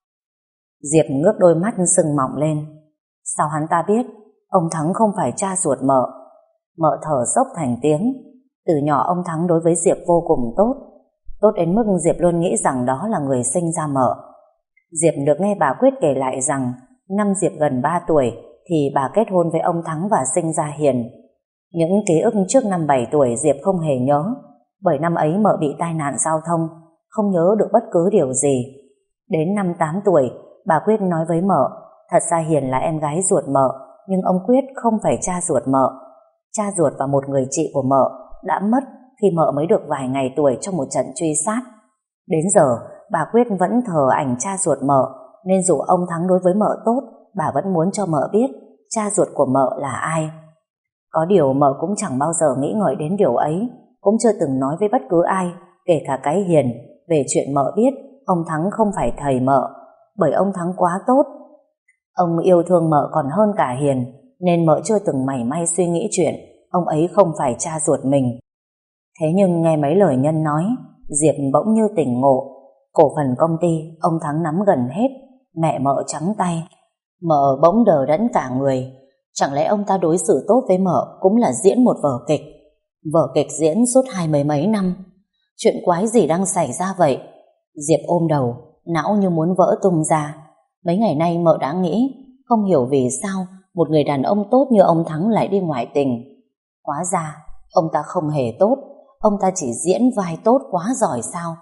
Speaker 1: Diệp ngước đôi mắt sưng mọng lên. Sao hắn ta biết ông Thắng không phải cha ruột mợ? Mợ thở dốc thành tiếng. Từ nhỏ ông Thắng đối với Diệp vô cùng tốt, tốt đến mức Diệp luôn nghĩ rằng đó là người sinh ra mợ. Diệp được nghe bà Quyết kể lại rằng năm Diệp gần ba tuổi thì bà kết hôn với ông Thắng và sinh ra Hiền. Những ký ức trước năm bảy tuổi Diệp không hề nhớ, bởi năm ấy mợ bị tai nạn giao thông, không nhớ được bất cứ điều gì. Đến năm tám tuổi, bà Quyết nói với mợ, thật ra Hiền là em gái ruột mợ, nhưng ông Quyết không phải cha ruột mợ. Cha ruột và một người chị của mợ đã mất khi mợ mới được vài ngày tuổi trong một trận truy sát. Đến giờ, bà Quyết vẫn thờ ảnh cha ruột mợ, nên dù ông Thắng đối với mợ tốt, bà vẫn muốn cho mợ biết cha ruột của mợ là ai. Có điều mợ cũng chẳng bao giờ nghĩ ngợi đến điều ấy, cũng chưa từng nói với bất cứ ai, kể cả cái Hiền, về chuyện mợ biết ông Thắng không phải thầy mợ, bởi ông Thắng quá tốt. Ông yêu thương mợ còn hơn cả Hiền, nên mợ chưa từng mảy may suy nghĩ chuyện ông ấy không phải cha ruột mình. Thế nhưng nghe mấy lời Nhân nói, Diệp bỗng như tỉnh ngộ. Cổ phần công ty ông Thắng nắm gần hết, mẹ mợ trắng tay. Mợ bỗng đờ đẫn cả người. Chẳng lẽ ông ta đối xử tốt với mợ cũng là diễn một vở kịch? Vở kịch diễn suốt hai mươi mấy năm. Chuyện quái gì đang xảy ra vậy? Diệp ôm đầu, não như muốn vỡ tung ra. Mấy ngày nay mợ đã nghĩ, không hiểu vì sao một người đàn ông tốt như ông Thắng lại đi ngoại tình. Hóa ra ông ta không hề tốt, ông ta chỉ diễn vai tốt quá giỏi sao?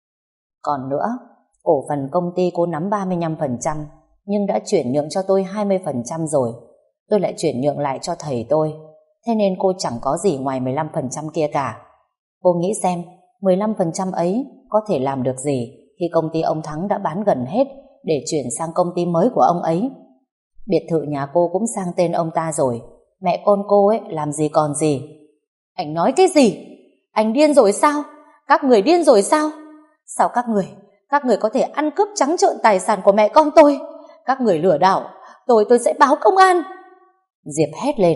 Speaker 1: Còn nữa, cổ phần công ty cô nắm ba mươi lăm phần trăm, nhưng đã chuyển nhượng cho tôi hai mươi phần trăm rồi. Tôi lại chuyển nhượng lại cho thầy tôi, thế nên cô chẳng có gì ngoài mười lăm phần trăm kia cả. Cô nghĩ xem, mười lăm phần trăm ấy có thể làm được gì? khi công ty ông Thắng đã bán gần hết để chuyển sang công ty mới của ông ấy. Biệt thự nhà cô cũng sang tên ông ta rồi. Mẹ con cô ấy làm gì còn gì.
Speaker 2: Anh nói cái gì? Anh điên rồi sao? Các người điên rồi sao? Sao các người, các người có thể ăn cướp trắng trợn tài sản của mẹ con tôi? Các người lừa đảo, tôi tôi sẽ báo công an.
Speaker 1: Diệp hét lên.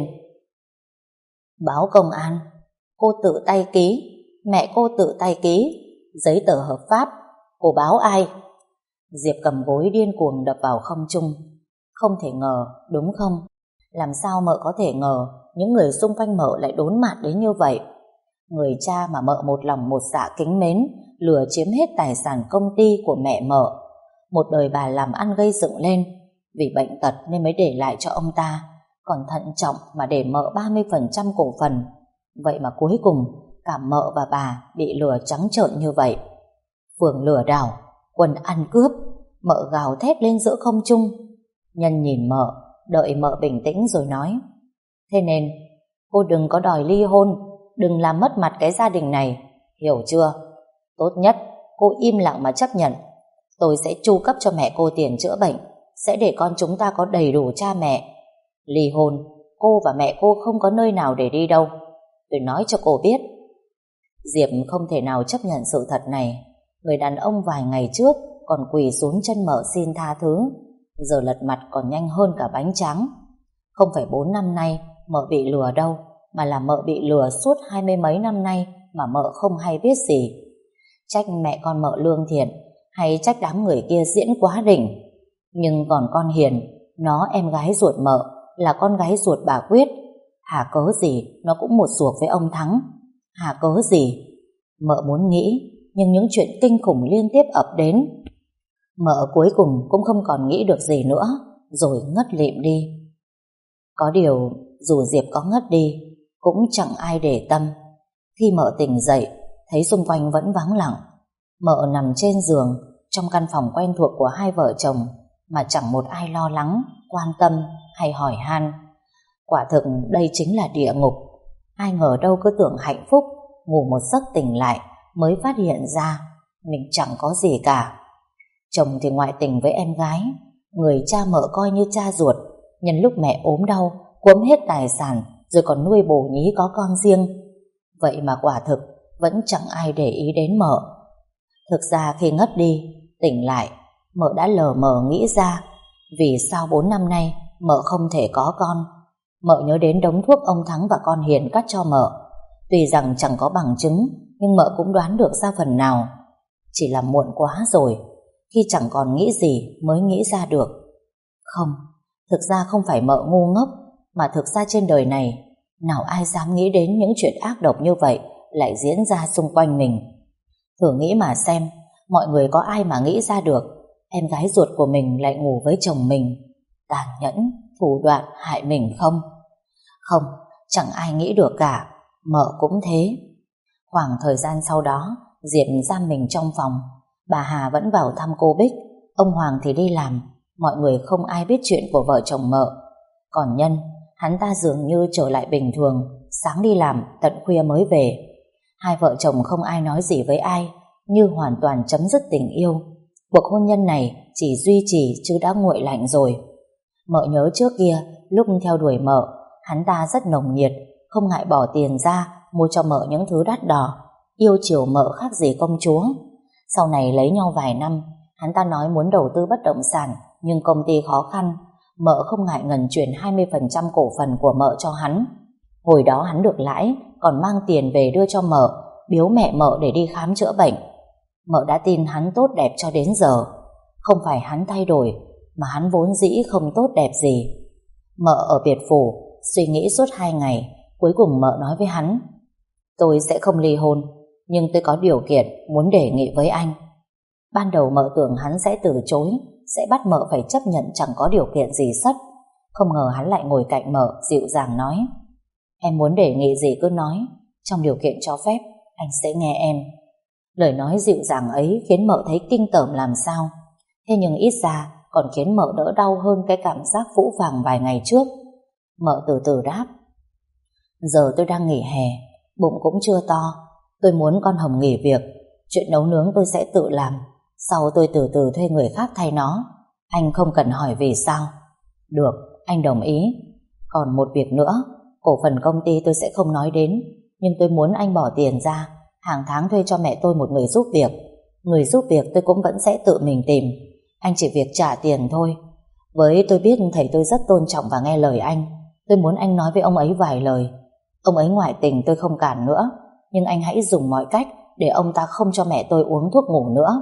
Speaker 1: Báo công an? Cô tự tay ký, mẹ cô tự tay ký, giấy tờ hợp pháp, cô báo ai? Diệp cầm gối điên cuồng đập vào không trung. Không thể ngờ, đúng không? Làm sao mợ có thể ngờ những người xung quanh mợ lại đốn mạt đến như vậy? Người cha mà mợ một lòng một dạ kính mến, lừa chiếm hết tài sản công ty của mẹ mợ. Một đời bà làm ăn gây dựng lên, vì bệnh tật nên mới để lại cho ông ta, còn thận trọng mà để mợ ba mươi phần trăm cổ phần. Vậy mà cuối cùng cả mợ và bà bị lừa trắng trợn như vậy. Phường lừa đảo, Quân ăn cướp, mợ gào thét lên giữa không trung. Nhân nhìn mợ, đợi mợ bình tĩnh rồi nói: thế nên cô đừng có đòi ly hôn, đừng làm mất mặt cái gia đình này, hiểu chưa? Tốt nhất cô im lặng mà chấp nhận. Tôi sẽ chu cấp cho mẹ cô tiền chữa bệnh, sẽ để con chúng ta có đầy đủ cha mẹ. Ly hôn, cô và mẹ cô không có nơi nào để đi đâu. Tôi nói cho cô biết. Diệp không thể nào chấp nhận sự thật này. Người đàn ông vài ngày trước còn quỳ xuống chân mợ xin tha thứ, giờ lật mặt còn nhanh hơn cả bánh tráng. Không phải bốn năm nay mợ bị lừa đâu, mà là mợ bị lừa suốt hai mươi mấy năm nay mà mợ không hay biết gì. Trách mẹ con mợ lương thiện, hay trách đám người kia diễn quá đỉnh. Nhưng còn con Hiền, nó em gái ruột mợ, là con gái ruột bà Quyết. Hà cớ gì nó cũng một ruột với ông Thắng. Hà cớ gì? Mợ muốn nghĩ, nhưng những chuyện kinh khủng liên tiếp ập đến. Mợ cuối cùng cũng không còn nghĩ được gì nữa, rồi ngất lịm đi. Có điều dù Diệp có ngất đi cũng chẳng ai để tâm. Khi mợ tỉnh dậy, thấy xung quanh vẫn vắng lặng. Mợ nằm trên giường trong căn phòng quen thuộc của hai vợ chồng, mà chẳng một ai lo lắng, quan tâm hay hỏi han. Quả thực đây chính là địa ngục. Ai ngờ đâu cứ tưởng hạnh phúc, ngủ một giấc tỉnh lại mới phát hiện ra mình chẳng có gì cả. Chồng thì ngoại tình với em gái, người cha mợ coi như cha ruột, nhân lúc mẹ ốm đau cuống hết tài sản, rồi còn nuôi bổ nhí có con riêng. Vậy mà quả thực vẫn chẳng ai để ý đến mợ. Thực ra khi ngất đi, tỉnh lại, mợ đã lờ mờ nghĩ ra vì sao bốn năm nay mợ không thể có con. Mợ nhớ đến đống thuốc ông Thắng và con Hiền cắt cho mợ. Tuy rằng chẳng có bằng chứng, nhưng mợ cũng đoán được ra phần nào. Chỉ là muộn quá rồi, khi chẳng còn nghĩ gì mới nghĩ ra được. Không, thực ra không phải mợ ngu ngốc, mà thực ra trên đời này nào ai dám nghĩ đến những chuyện ác độc như vậy lại diễn ra xung quanh mình. Thử nghĩ mà xem, mọi người có ai mà nghĩ ra được em gái ruột của mình lại ngủ với chồng mình, tàn nhẫn, thủ đoạn hại mình không? Không, chẳng ai nghĩ được cả, mợ cũng thế. Khoảng thời gian sau đó, Diệp giam mình trong phòng. Bà Hà vẫn vào thăm cô Bích, ông Hoàng thì đi làm. Mọi người không ai biết chuyện của vợ chồng mợ. Còn Nhân, hắn ta dường như trở lại bình thường, sáng đi làm, tận khuya mới về. Hai vợ chồng không ai nói gì với ai, như hoàn toàn chấm dứt tình yêu. Cuộc hôn nhân này chỉ duy trì chứ đã nguội lạnh rồi. Mợ nhớ trước kia, lúc theo đuổi mợ, hắn ta rất nồng nhiệt, không ngại bỏ tiền ra mua cho mợ những thứ đắt đỏ, yêu chiều mợ khác gì công chúa. Sau này lấy nhau vài năm, hắn ta nói muốn đầu tư bất động sản, nhưng công ty khó khăn. Mợ không ngại ngần chuyển hai mươi phần trăm cổ phần của mợ cho hắn. Hồi đó hắn được lãi, còn mang tiền về đưa cho mợ, biếu mẹ mợ để đi khám chữa bệnh. Mợ đã tin hắn tốt đẹp cho đến giờ. Không phải hắn thay đổi, mà hắn vốn dĩ không tốt đẹp gì. Mợ ở biệt phủ suy nghĩ suốt hai ngày, cuối cùng mợ nói với hắn: tôi sẽ không ly hôn, nhưng tôi có điều kiện muốn đề nghị với anh. Ban đầu mợ tưởng hắn sẽ từ chối, sẽ bắt mợ phải chấp nhận chẳng có điều kiện gì sất. Không ngờ hắn lại ngồi cạnh mợ, dịu dàng nói: em muốn đề nghị gì cứ nói, trong điều kiện cho phép anh sẽ nghe em. Lời nói dịu dàng ấy khiến mợ thấy kinh tởm làm sao. Thế nhưng ít ra còn khiến mợ đỡ đau hơn cái cảm giác phũ phàng vài ngày trước. Mợ từ từ đáp: giờ tôi đang nghỉ hè, bụng cũng chưa to, tôi muốn con Hồng nghỉ việc, chuyện nấu nướng tôi sẽ tự làm. Sau tôi từ từ thuê người khác thay nó. Anh không cần hỏi vì sao. Được, anh đồng ý. Còn một việc nữa, cổ phần công ty tôi sẽ không nói đến, nhưng tôi muốn anh bỏ tiền ra, hàng tháng thuê cho mẹ tôi một người giúp việc. Người giúp việc tôi cũng vẫn sẽ tự mình tìm. Anh chỉ việc trả tiền thôi. Với tôi biết thầy tôi rất tôn trọng và nghe lời anh. Tôi muốn anh nói với ông ấy vài lời. Ông ấy ngoại tình tôi không cản nữa, nhưng anh hãy dùng mọi cách để ông ta không cho mẹ tôi uống thuốc ngủ nữa.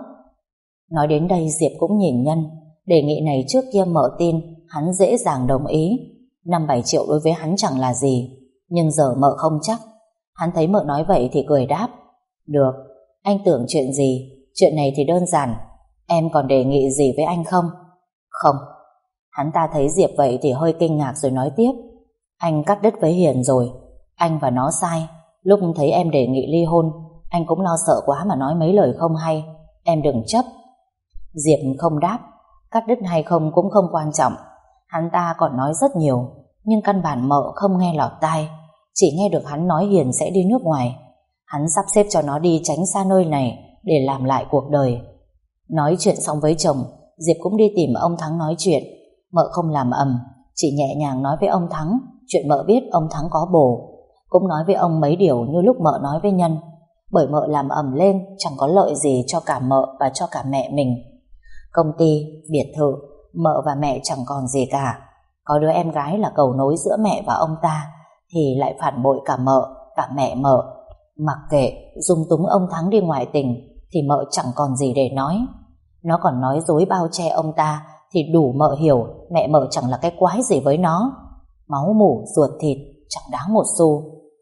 Speaker 1: Nói đến đây Diệp cũng nhìn Nhân. Đề nghị này trước kia Mợ tin hắn dễ dàng đồng ý. Năm bảy triệu đối với hắn chẳng là gì, nhưng giờ Mợ không chắc. Hắn thấy Mợ nói vậy thì cười đáp: Được, anh tưởng chuyện gì? Chuyện này thì đơn giản. Em còn đề nghị gì với anh không? Không. Hắn ta thấy Diệp vậy thì hơi kinh ngạc rồi nói tiếp: Anh cắt đứt với Hiền rồi. Anh và nó sai. Lúc thấy em đề nghị ly hôn, anh cũng lo sợ quá mà nói mấy lời không hay. Em đừng chấp. Diệp không đáp. Cắt đứt hay không cũng không quan trọng. Hắn ta còn nói rất nhiều, nhưng căn bản Mợ không nghe lọt tai. Chỉ nghe được hắn nói Hiền sẽ đi nước ngoài. Hắn sắp xếp cho nó đi tránh xa nơi này để làm lại cuộc đời. Nói chuyện xong với chồng, Diệp cũng đi tìm ông Thắng nói chuyện. Mợ không làm ầm, chỉ nhẹ nhàng nói với ông Thắng chuyện Mợ biết ông Thắng có bồ. Cũng nói với ông mấy điều như lúc Mợ nói với Nhân. Bởi Mợ làm ầm lên chẳng có lợi gì cho cả Mợ và cho cả mẹ mình. Công ty, biệt thự, Mợ và mẹ chẳng còn gì cả. Có đứa em gái là cầu nối giữa mẹ và ông ta thì lại phản bội cả Mợ, cả mẹ Mợ. Mặc kệ, dung túng ông Thắng đi ngoại tình thì Mợ chẳng còn gì để nói. Nó còn nói dối bao che ông ta thì đủ Mợ hiểu mẹ Mợ chẳng là cái quái gì với nó. Máu mủ ruột thịt chẳng đáng một xu.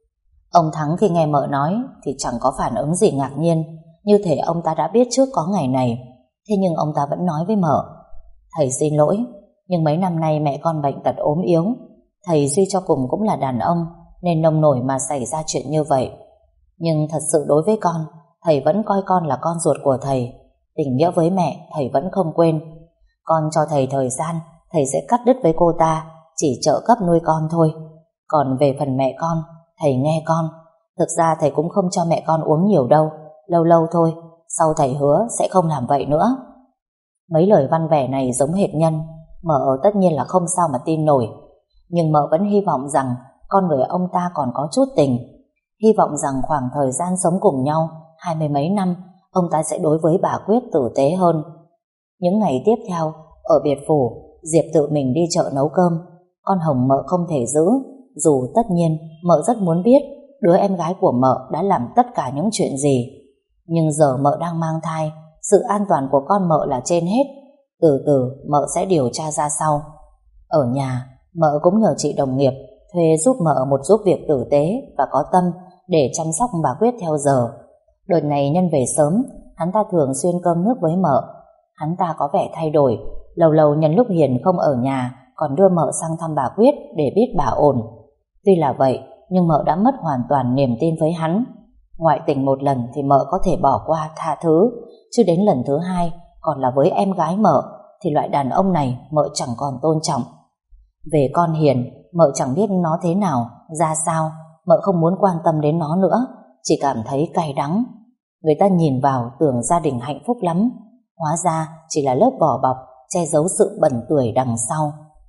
Speaker 1: Ông Thắng khi nghe Mợ nói thì chẳng có phản ứng gì ngạc nhiên, như thể ông ta đã biết trước có ngày này. Thế nhưng ông ta vẫn nói với Mợ: Thầy xin lỗi, nhưng mấy năm nay mẹ con bệnh tật ốm yếu. Thầy suy cho cùng cũng là đàn ông, nên nông nổi mà xảy ra chuyện như vậy. Nhưng thật sự đối với con, thầy vẫn coi con là con ruột của thầy. Tình nghĩa với mẹ thầy vẫn không quên. Con cho thầy thời gian, thầy sẽ cắt đứt với cô ta, chỉ trợ cấp nuôi con thôi. Còn về phần mẹ con, thầy nghe con. Thực ra thầy cũng không cho mẹ con uống nhiều đâu, lâu lâu thôi. Sau thầy hứa sẽ không làm vậy nữa. Mấy lời văn vẻ này giống hệt Nhân. Mợ tất nhiên là không sao mà tin nổi. Nhưng Mợ vẫn hy vọng rằng con người ông ta còn có chút tình. Hy vọng rằng khoảng thời gian sống cùng nhau hai mươi mấy năm, ông ta sẽ đối với bà Quyết tử tế hơn. Những ngày tiếp theo, ở biệt phủ, Diệp tự mình đi chợ nấu cơm. Con Hồng Mợ không thể giữ, dù tất nhiên Mợ rất muốn biết đứa em gái của Mợ đã làm tất cả những chuyện gì. Nhưng giờ Mợ đang mang thai, sự an toàn của con Mợ là trên hết. Từ từ Mợ sẽ điều tra ra sau. Ở nhà, Mợ cũng nhờ chị đồng nghiệp thuê giúp Mợ một giúp việc tử tế và có tâm để chăm sóc bà Quyết theo giờ. Đợt này Nhân về sớm, hắn ta thường xuyên cơm nước với Mợ. Hắn ta có vẻ thay đổi, lâu lâu nhân lúc Hiền không ở nhà còn đưa Mợ sang thăm bà Quyết để biết bà ổn. Tuy là vậy, nhưng Mợ đã mất hoàn toàn niềm tin với hắn. Ngoại tình một lần thì Mợ có thể bỏ qua tha thứ, chứ đến lần thứ hai còn là với em gái Mợ thì loại đàn ông này Mợ chẳng còn tôn trọng. Về con Hiền, Mợ chẳng biết nó thế nào, ra sao. Mợ không muốn quan tâm đến nó nữa, chỉ cảm thấy cay đắng. Người ta nhìn vào tưởng gia đình hạnh phúc lắm, hóa ra chỉ là lớp vỏ bọc che giấu sự bẩn tủi đằng sau.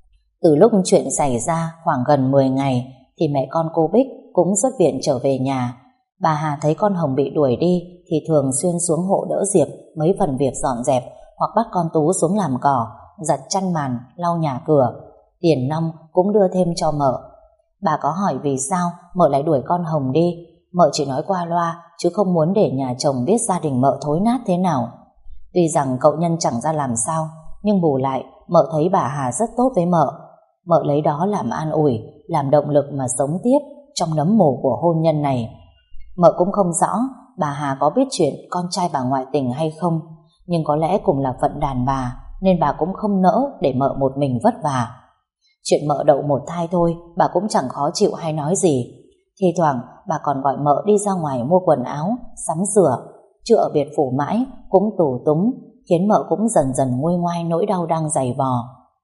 Speaker 1: Từ lúc chuyện xảy ra khoảng gần mười ngày thì mẹ con cô Bích cũng xuất viện trở về nhà. Bà Hà thấy con Hồng bị đuổi đi thì thường xuyên xuống hộ đỡ Diệp mấy phần việc dọn dẹp, hoặc bắt con Tú xuống làm cỏ, giặt chăn màn, lau nhà cửa. Tiền nong cũng đưa thêm cho Mợ. Bà có hỏi vì sao Mợ lại đuổi con Hồng đi. Mợ chỉ nói qua loa, chứ không muốn để nhà chồng biết gia đình Mợ thối nát thế nào. Tuy rằng cậu Nhân chẳng ra làm sao, nhưng bù lại Mợ thấy bà Hà rất tốt với Mợ. Mợ lấy đó làm an ủi, làm động lực mà sống tiếp trong nấm mồ của hôn nhân này. Mợ cũng không rõ bà Hà có biết chuyện con trai bà ngoại tình hay không, nhưng có lẽ cùng là phận đàn bà nên bà cũng không nỡ để Mợ một mình vất vả. Chuyện Mợ đậu một thai thôi bà cũng chẳng khó chịu hay nói gì. Thi thoảng bà còn gọi Mợ đi ra ngoài mua quần áo, sắm sửa. Chứ ở biệt phủ mãi cũng tù túng, khiến Mợ cũng dần dần nguôi ngoai nỗi đau đang dày vò.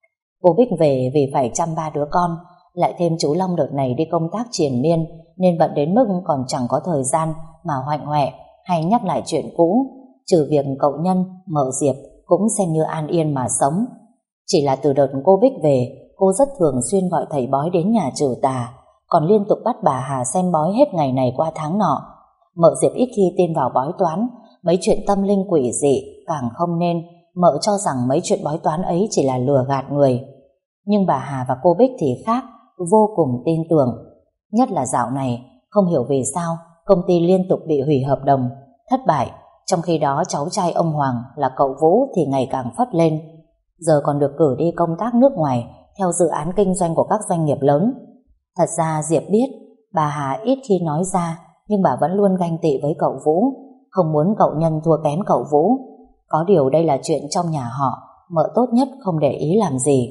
Speaker 1: Cô Bích về vì phải chăm ba đứa con, lại thêm chú Long đợt này đi công tác triền miên nên bận đến mức còn chẳng có thời gian mà hoạnh hoẹ hay nhắc lại chuyện cũ. trừ việc cậu Nhân, mợ Diệp cũng xem như an yên mà sống. Chỉ là từ đợt cô Bích về, cô rất thường xuyên gọi thầy bói đến nhà trừ tà, còn liên tục bắt bà Hà xem bói hết ngày này qua tháng nọ. Mợ Diệp ít khi tin vào bói toán, mấy chuyện tâm linh quỷ dị càng không nên. Mợ cho rằng mấy chuyện bói toán ấy chỉ là lừa gạt người. Nhưng bà Hà và cô Bích thì khác, vô cùng tin tưởng. Nhất là dạo này, không hiểu vì sao công ty liên tục bị hủy hợp đồng, thất bại. Trong khi đó cháu trai ông Hoàng là cậu Vũ thì ngày càng phất lên. Giờ còn được cử đi công tác nước ngoài theo dự án kinh doanh của các doanh nghiệp lớn. Thật ra Diệp biết bà Hà ít khi nói ra, nhưng bà vẫn luôn ganh tị với cậu Vũ, không muốn cậu Nhân thua kém cậu Vũ. Có điều đây là chuyện trong nhà họ, mợ tốt nhất không để ý làm gì.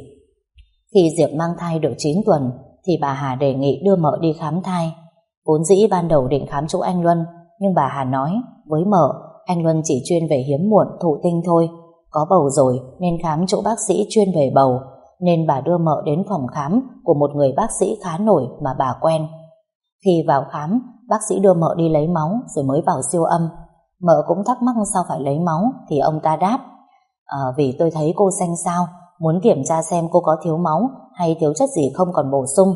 Speaker 1: Khi Diệp mang thai được chín tuần thì bà Hà đề nghị đưa mợ đi khám thai. Vốn dĩ ban đầu định khám chỗ anh Luân, nhưng bà Hà nói với mợ anh Luân chỉ chuyên về hiếm muộn thụ tinh thôi, có bầu rồi nên khám chỗ bác sĩ chuyên về bầu, nên bà đưa mợ đến phòng khám của một người bác sĩ khá nổi mà bà quen. Khi vào khám, bác sĩ đưa mợ đi lấy máu rồi mới vào siêu âm. Mợ cũng thắc mắc sao phải lấy máu, thì ông ta đáp: à, vì tôi thấy cô xanh xao, muốn kiểm tra xem cô có thiếu máu hay thiếu chất gì không còn bổ sung.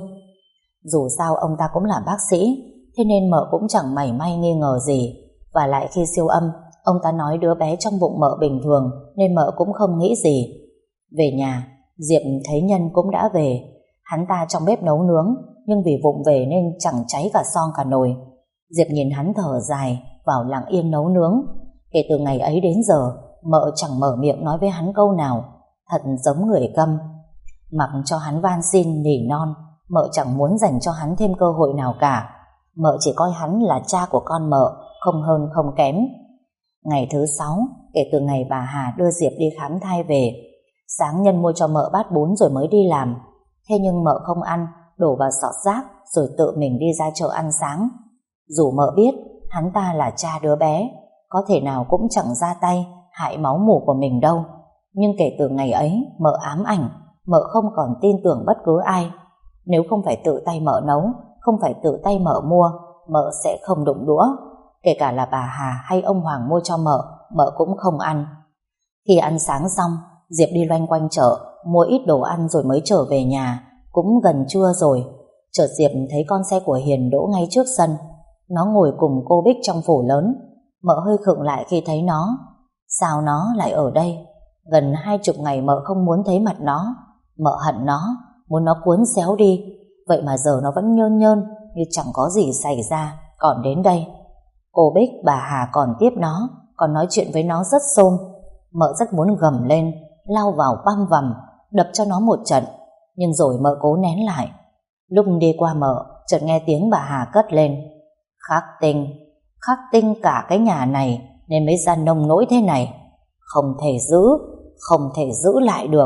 Speaker 1: Dù sao ông ta cũng là bác sĩ, thế nên mợ cũng chẳng mảy may nghi ngờ gì. Và lại khi siêu âm, ông ta nói đứa bé trong bụng mợ bình thường, nên mợ cũng không nghĩ gì. Về nhà, Diệp thấy Nhân cũng đã về. Hắn ta trong bếp nấu nướng, nhưng vì vụng về nên chẳng cháy cả son cả nồi. Diệp nhìn hắn thở dài, vào lặng yên nấu nướng. Kể từ ngày ấy đến giờ, mợ chẳng mở miệng nói với hắn câu nào, thật giống người câm. Mặc cho hắn van xin nỉ non, mợ chẳng muốn dành cho hắn thêm cơ hội nào cả. Mợ chỉ coi hắn là cha của con mợ, không hơn không kém. Ngày thứ sáu, kể từ ngày bà Hà đưa Diệp đi khám thai về, sáng Nhân mua cho mợ bát bún rồi mới đi làm. Thế nhưng mợ không ăn, đổ vào sọt rác rồi tự mình đi ra chợ ăn sáng. Dù mợ biết hắn ta là cha đứa bé, có thể nào cũng chẳng ra tay hại máu mủ của mình đâu. Nhưng kể từ ngày ấy, mợ ám ảnh, mợ không còn tin tưởng bất cứ ai. Nếu không phải tự tay mợ nấu, không phải tự tay mợ mua, mợ sẽ không đụng đũa. Kể cả là bà Hà hay ông Hoàng mua cho mợ, mợ cũng không ăn. Khi ăn sáng xong, Diệp đi loanh quanh chợ, mua ít đồ ăn rồi mới trở về nhà. Cũng gần trưa rồi, chợt Diệp thấy con xe của Hiền đỗ ngay trước sân. Nó ngồi cùng cô Bích trong phủ lớn. Mợ hơi khựng lại khi thấy nó. Sao nó lại ở đây? Gần hai chục ngày mợ không muốn thấy mặt nó. Mợ hận nó, muốn nó cuốn xéo đi. Vậy mà giờ nó vẫn nhơn nhơn như chẳng có gì xảy ra, còn đến đây. Cô Bích, bà Hà còn tiếp nó, còn nói chuyện với nó rất xôm. Mợ rất muốn gầm lên, lao vào băm vằm, đập cho nó một trận. Nhưng rồi mợ cố nén lại. Lúc đi qua mợ, chợt nghe tiếng bà Hà cất lên: Khắc tinh, khắc tinh cả cái nhà này nên mới ra nông nỗi thế này. Không thể giữ, không thể giữ lại được.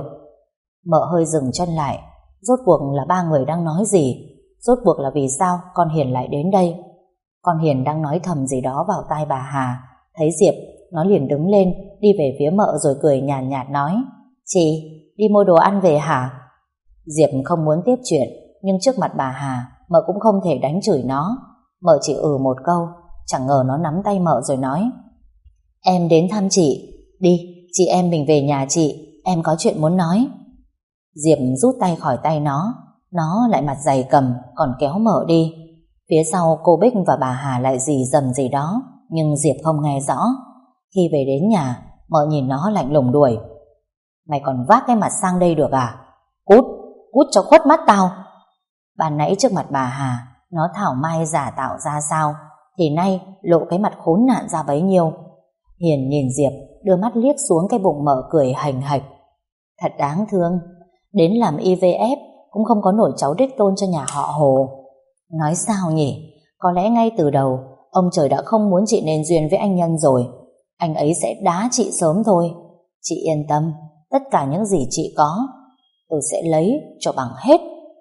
Speaker 1: Mợ hơi dừng chân lại. Rốt cuộc là ba người đang nói gì? Rốt cuộc là vì sao con Hiền lại đến đây? Con Hiền đang nói thầm gì đó vào tai bà Hà. Thấy Diệp, nó liền đứng lên, đi về phía mợ rồi cười nhàn nhạt, nhạt nói: Chị, đi mua đồ ăn về hả? Diệp không muốn tiếp chuyện, nhưng trước mặt bà Hà, mợ cũng không thể đánh chửi nó. Mợ chỉ ừ một câu. Chẳng ngờ nó nắm tay mợ rồi nói: Em đến thăm chị. Đi, chị em mình về nhà chị, em có chuyện muốn nói. Diệp rút tay khỏi tay nó. Nó lại mặt dày cầm, còn kéo mợ đi. Phía sau cô Bích và bà Hà lại rì rầm gì đó, nhưng Diệp không nghe rõ. Khi về đến nhà, mợ nhìn nó lạnh lùng đuổi: Mày còn vác cái mặt sang đây được à? Cút, cút cho khuất mắt tao. Ban nãy trước mặt bà Hà, nó thảo mai giả tạo ra sao, thì nay lộ cái mặt khốn nạn ra bấy nhiêu. Hiền nhìn Diệp, đưa mắt liếc xuống cái bụng mợ cười hành hạch. Thật đáng thương, đến làm i vê ép cũng không có nổi cháu đích tôn cho nhà họ Hồ. Nói sao nhỉ? Có lẽ ngay từ đầu ông trời đã không muốn chị nên duyên với anh Nhân rồi. Anh ấy sẽ đá chị sớm thôi. Chị yên tâm, tất cả những gì chị có tôi sẽ lấy cho bằng hết.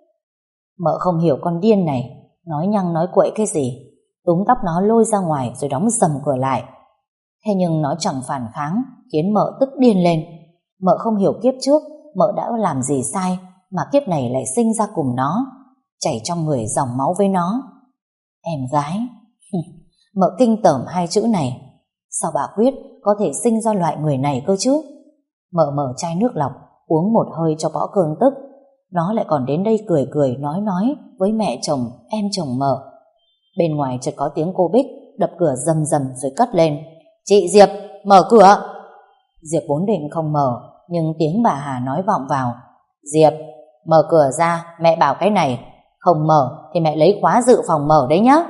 Speaker 1: Mợ không hiểu con điên này nói nhăng nói quậy cái gì. Túm tóc nó lôi ra ngoài rồi đóng sầm cửa lại. Thế nhưng nó chẳng phản kháng, khiến mợ tức điên lên. Mợ không hiểu kiếp trước mợ đã làm gì sai mà kiếp này lại sinh ra cùng nó, chảy trong người dòng máu với nó. Em gái. Mợ kinh tởm hai chữ này. Sao bà quyết có thể sinh ra loại người này cơ chứ? Mợ mở chai nước lọc, uống một hơi cho bỏ cơn tức. Nó lại còn đến đây cười cười nói nói với mẹ chồng, em chồng mợ. Bên ngoài chợt có tiếng cô Bích đập cửa rầm rầm rồi cất lên: "Chị Diệp, mở cửa!" Diệp vốn định không mở, nhưng tiếng bà Hà nói vọng vào: "Diệp, mở cửa ra, mẹ bảo cái này. Không mở thì mẹ lấy khóa dự phòng mở đấy nhá."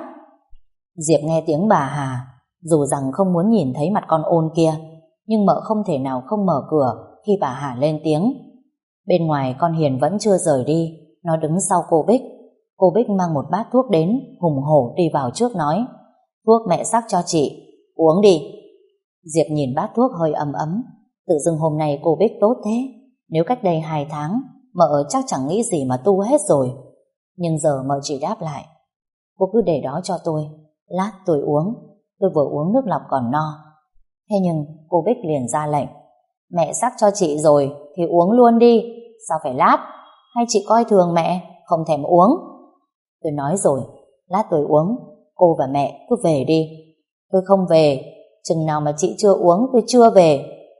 Speaker 1: Diệp nghe tiếng bà Hà, dù rằng không muốn nhìn thấy mặt con ôn kia, nhưng mợ không thể nào không mở cửa khi bà Hà lên tiếng. Bên ngoài con Hiền vẫn chưa rời đi, nó đứng sau cô Bích. Cô Bích mang một bát thuốc đến, hùng hổ đi vào trước nói: "Thuốc mẹ sắc cho chị, uống đi." Diệp nhìn bát thuốc hơi ấm ấm. Tự dưng hôm nay cô Bích tốt thế. Nếu cách đây hai tháng, mợ chắc chẳng nghĩ gì mà tu hết rồi. Nhưng giờ mợ chỉ đáp lại: "Cô cứ để đó cho tôi, lát tôi uống. Tôi vừa uống nước lọc còn no." Thế nhưng cô Bích liền ra lệnh: "Mẹ sắc cho chị rồi thì uống luôn đi, sao phải lát? Hay chị coi thường mẹ, không thèm uống?" Tôi nói rồi, lát tôi uống, cô và mẹ cứ về đi. "Tôi không về, chừng nào mà chị chưa uống tôi chưa về."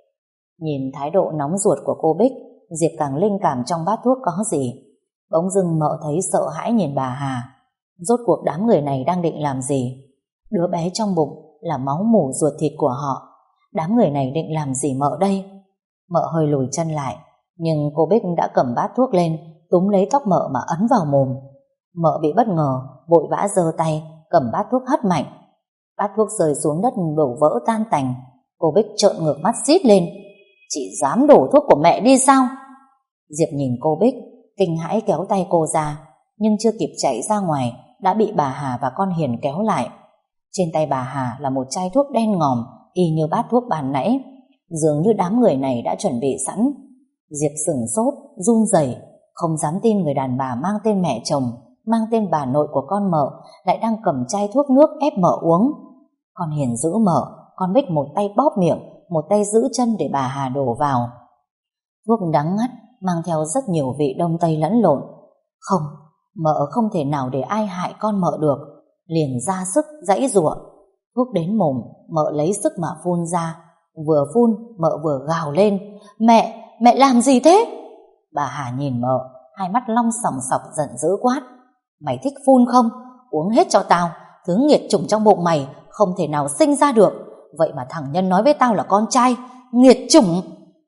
Speaker 1: Nhìn thái độ nóng ruột của cô Bích, Diệp càng linh cảm trong bát thuốc có gì. Bỗng dưng mợ thấy sợ hãi nhìn bà Hà. Rốt cuộc đám người này đang định làm gì? Đứa bé trong bụng là máu mủ ruột thịt của họ. Đám người này định làm gì mợ đây? Mợ hơi lùi chân lại, nhưng cô Bích đã cầm bát thuốc lên, túm lấy tóc mợ mà ấn vào mồm. Mợ bị bất ngờ, vội vã giơ tay cầm bát thuốc hất mạnh. Bát thuốc rơi xuống đất đổ vỡ tan tành. Cô Bích trợn ngược mắt rít lên: "Chị dám đổ thuốc của mẹ đi sao?" Diệp nhìn cô Bích, kinh hãi kéo tay cô ra, nhưng chưa kịp chạy ra ngoài đã bị bà Hà và con Hiền kéo lại. Trên tay bà Hà là một chai thuốc đen ngòm, y như bát thuốc ban nãy. Dường như đám người này đã chuẩn bị sẵn. Diệp sửng sốt, run rẩy, không dám tin người đàn bà mang tên mẹ chồng, mang tên bà nội của con mợ lại đang cầm chai thuốc nước ép mợ uống. Con Hiền giữ mợ, con Bích một tay bóp miệng, một tay giữ chân để bà Hà đổ vào. Thuốc đắng ngắt, mang theo rất nhiều vị đông tây lẫn lộn. Không, mợ không thể nào để ai hại con mợ được. Liền ra sức giãy giụa. Thuốc đến mồm, mợ lấy sức mà phun ra. Vừa phun, mợ vừa gào lên: "Mẹ, mẹ làm gì thế?" Bà Hà nhìn mợ, hai mắt long sòng sọc giận dữ quát: "Mày thích phun không? Uống hết cho tao. Thứ nghiệt chủng trong bụng mày không thể nào sinh ra được. Vậy mà thằng Nhân nói với tao là con trai. Nghiệt chủng!"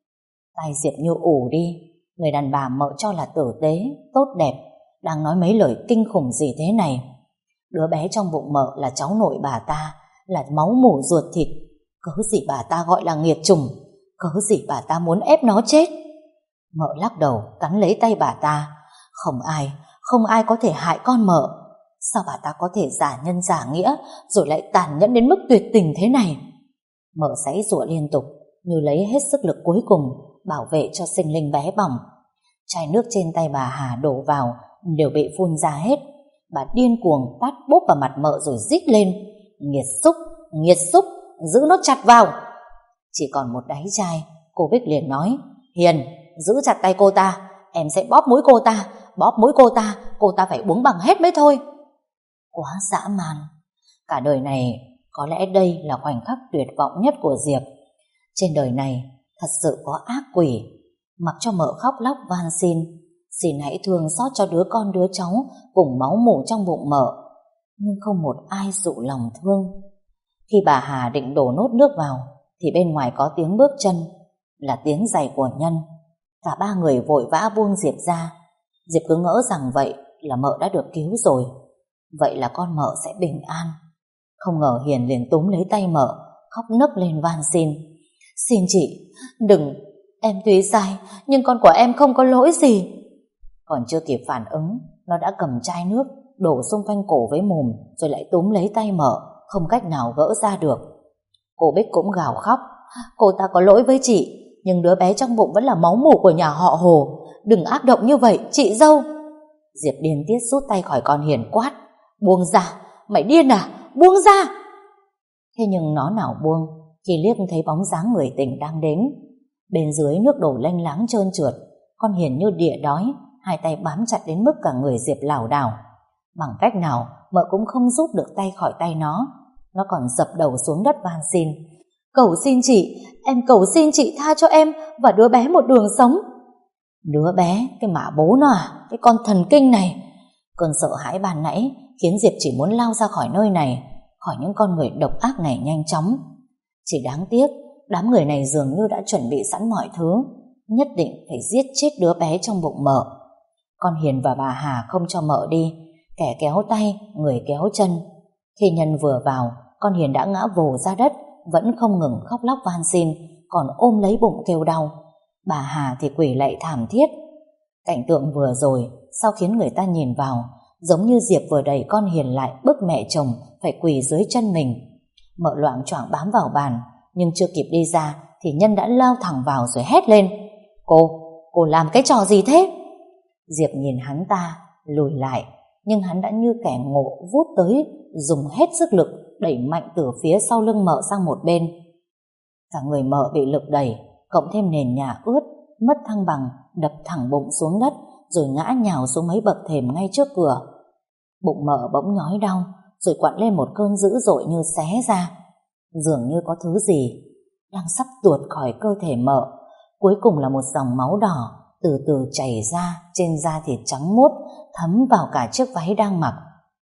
Speaker 1: Tai Diệp như ủ đi. Người đàn bà mợ cho là tử tế, tốt đẹp, đang nói mấy lời kinh khủng gì thế này? Đứa bé trong bụng mợ là cháu nội bà ta, là máu mủ ruột thịt. Cớ gì bà ta gọi là nghiệt chủng? Cớ gì bà ta muốn ép nó chết? Mợ lắc đầu cắn lấy tay bà ta. Không ai, không ai có thể hại con mợ. Sao bà ta có thể giả nhân giả nghĩa rồi lại tàn nhẫn đến mức tuyệt tình thế này? Mợ giãy giụa liên tục, như lấy hết sức lực cuối cùng bảo vệ cho sinh linh bé bỏng. Chai nước trên tay bà Hà đổ vào đều bị phun ra hết. Bà điên cuồng tát bốp vào mặt mợ rồi rít lên: "Nghiệt xúc, nghiệt xúc, giữ nó chặt vào." Chỉ còn một đáy chai, cô Bích liền nói: "Hiền, giữ chặt tay cô ta, em sẽ bóp mũi cô ta, bóp mũi cô ta, cô ta phải uống bằng hết mới thôi." Quá dã man. Cả đời này có lẽ đây là khoảnh khắc tuyệt vọng nhất của Diệp. Trên đời này thật sự có ác quỷ. Mặc cho mợ khóc lóc van xin: "Xin hãy thương xót cho đứa con đứa cháu cùng máu mủ trong bụng mợ." Nhưng không một ai dụ lòng thương. Khi bà Hà định đổ nốt nước vào thì bên ngoài có tiếng bước chân, là tiếng giày của Nhân. Cả ba người vội vã buông Diệp ra. Diệp cứ ngỡ rằng vậy là mợ đã được cứu rồi, vậy là con mợ sẽ bình an. Không ngờ Hiền liền túm lấy tay mợ, khóc nấc lên van xin: "Xin chị, đừng, em tuy sai nhưng con của em không có lỗi gì." Còn chưa kịp phản ứng, nó đã cầm chai nước đổ xung quanh cổ với mồm, rồi lại túm lấy tay mợ, không cách nào gỡ ra được. Cô Bích cũng gào khóc: "Cô ta có lỗi với chị, nhưng đứa bé trong bụng vẫn là máu mủ của nhà họ Hồ. Đừng ác động như vậy, chị dâu." Diệp điên tiết rút tay khỏi con Hiền quát: "Buông ra, mày điên à, buông ra!" Thế nhưng nó nào buông khi liếc thấy bóng dáng người tình đang đến. Bên dưới nước đổ lênh láng trơn trượt, con Hiền như đỉa đói, hai tay bám chặt đến mức cả người Diệp lảo đảo. Bằng cách nào mợ cũng không rút được tay khỏi tay nó. Nó còn dập đầu xuống đất van xin:
Speaker 2: Cầu xin chị, em cầu xin chị tha cho em và đứa bé một đường sống.
Speaker 1: Đứa bé, cái mả bố nó à, cái con thần kinh này. Cơn sợ hãi ban nãy khiến Diệp chỉ muốn lao ra khỏi nơi này, khỏi những con người độc ác này nhanh chóng. Chỉ đáng tiếc, đám người này dường như đã chuẩn bị sẵn mọi thứ, nhất định phải giết chết đứa bé trong bụng Mợ. Con Hiền và bà Hà không cho Mợ đi, kẻ kéo tay, người kéo chân. Khi Nhân vừa vào, con Hiền đã ngã vồ ra đất, vẫn không ngừng khóc lóc van xin, còn ôm lấy bụng kêu đau. Bà Hà thì quỳ lạy thảm thiết. Cảnh tượng vừa rồi sao khiến người ta nhìn vào giống như Diệp vừa đẩy con Hiền lại, bức mẹ chồng phải quỳ dưới chân mình. Mợ loạng choạng bám vào bàn, nhưng chưa kịp đi ra thì Nhân đã lao thẳng vào rồi hét lên: Cô, cô làm cái trò gì thế? Diệp nhìn hắn ta, lùi lại, nhưng hắn đã như kẻ ngộ vút tới, dùng hết sức lực đẩy mạnh từ phía sau lưng Mợ sang một bên. Cả người Mợ bị lực đẩy, cộng thêm nền nhà ướt, mất thăng bằng, đập thẳng bụng xuống đất, rồi ngã nhào xuống mấy bậc thềm ngay trước cửa. Bụng Mợ bỗng nhói đau, rồi quặn lên một cơn dữ dội như xé ra. Dường như có thứ gì đang sắp tuột khỏi cơ thể Mợ. Cuối cùng là một dòng máu đỏ từ từ chảy ra trên da thịt trắng muốt, thấm vào cả chiếc váy đang mặc.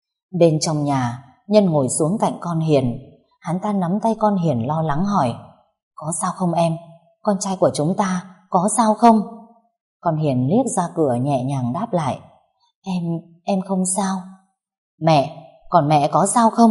Speaker 1: Bên trong nhà, Nhân ngồi xuống cạnh con Hiền. Hắn ta nắm tay con Hiền lo lắng hỏi: Có sao không em? Con trai của chúng ta có sao không? Con Hiền liếc ra cửa nhẹ nhàng đáp lại: Em, em không sao. Mẹ, còn mẹ có sao không?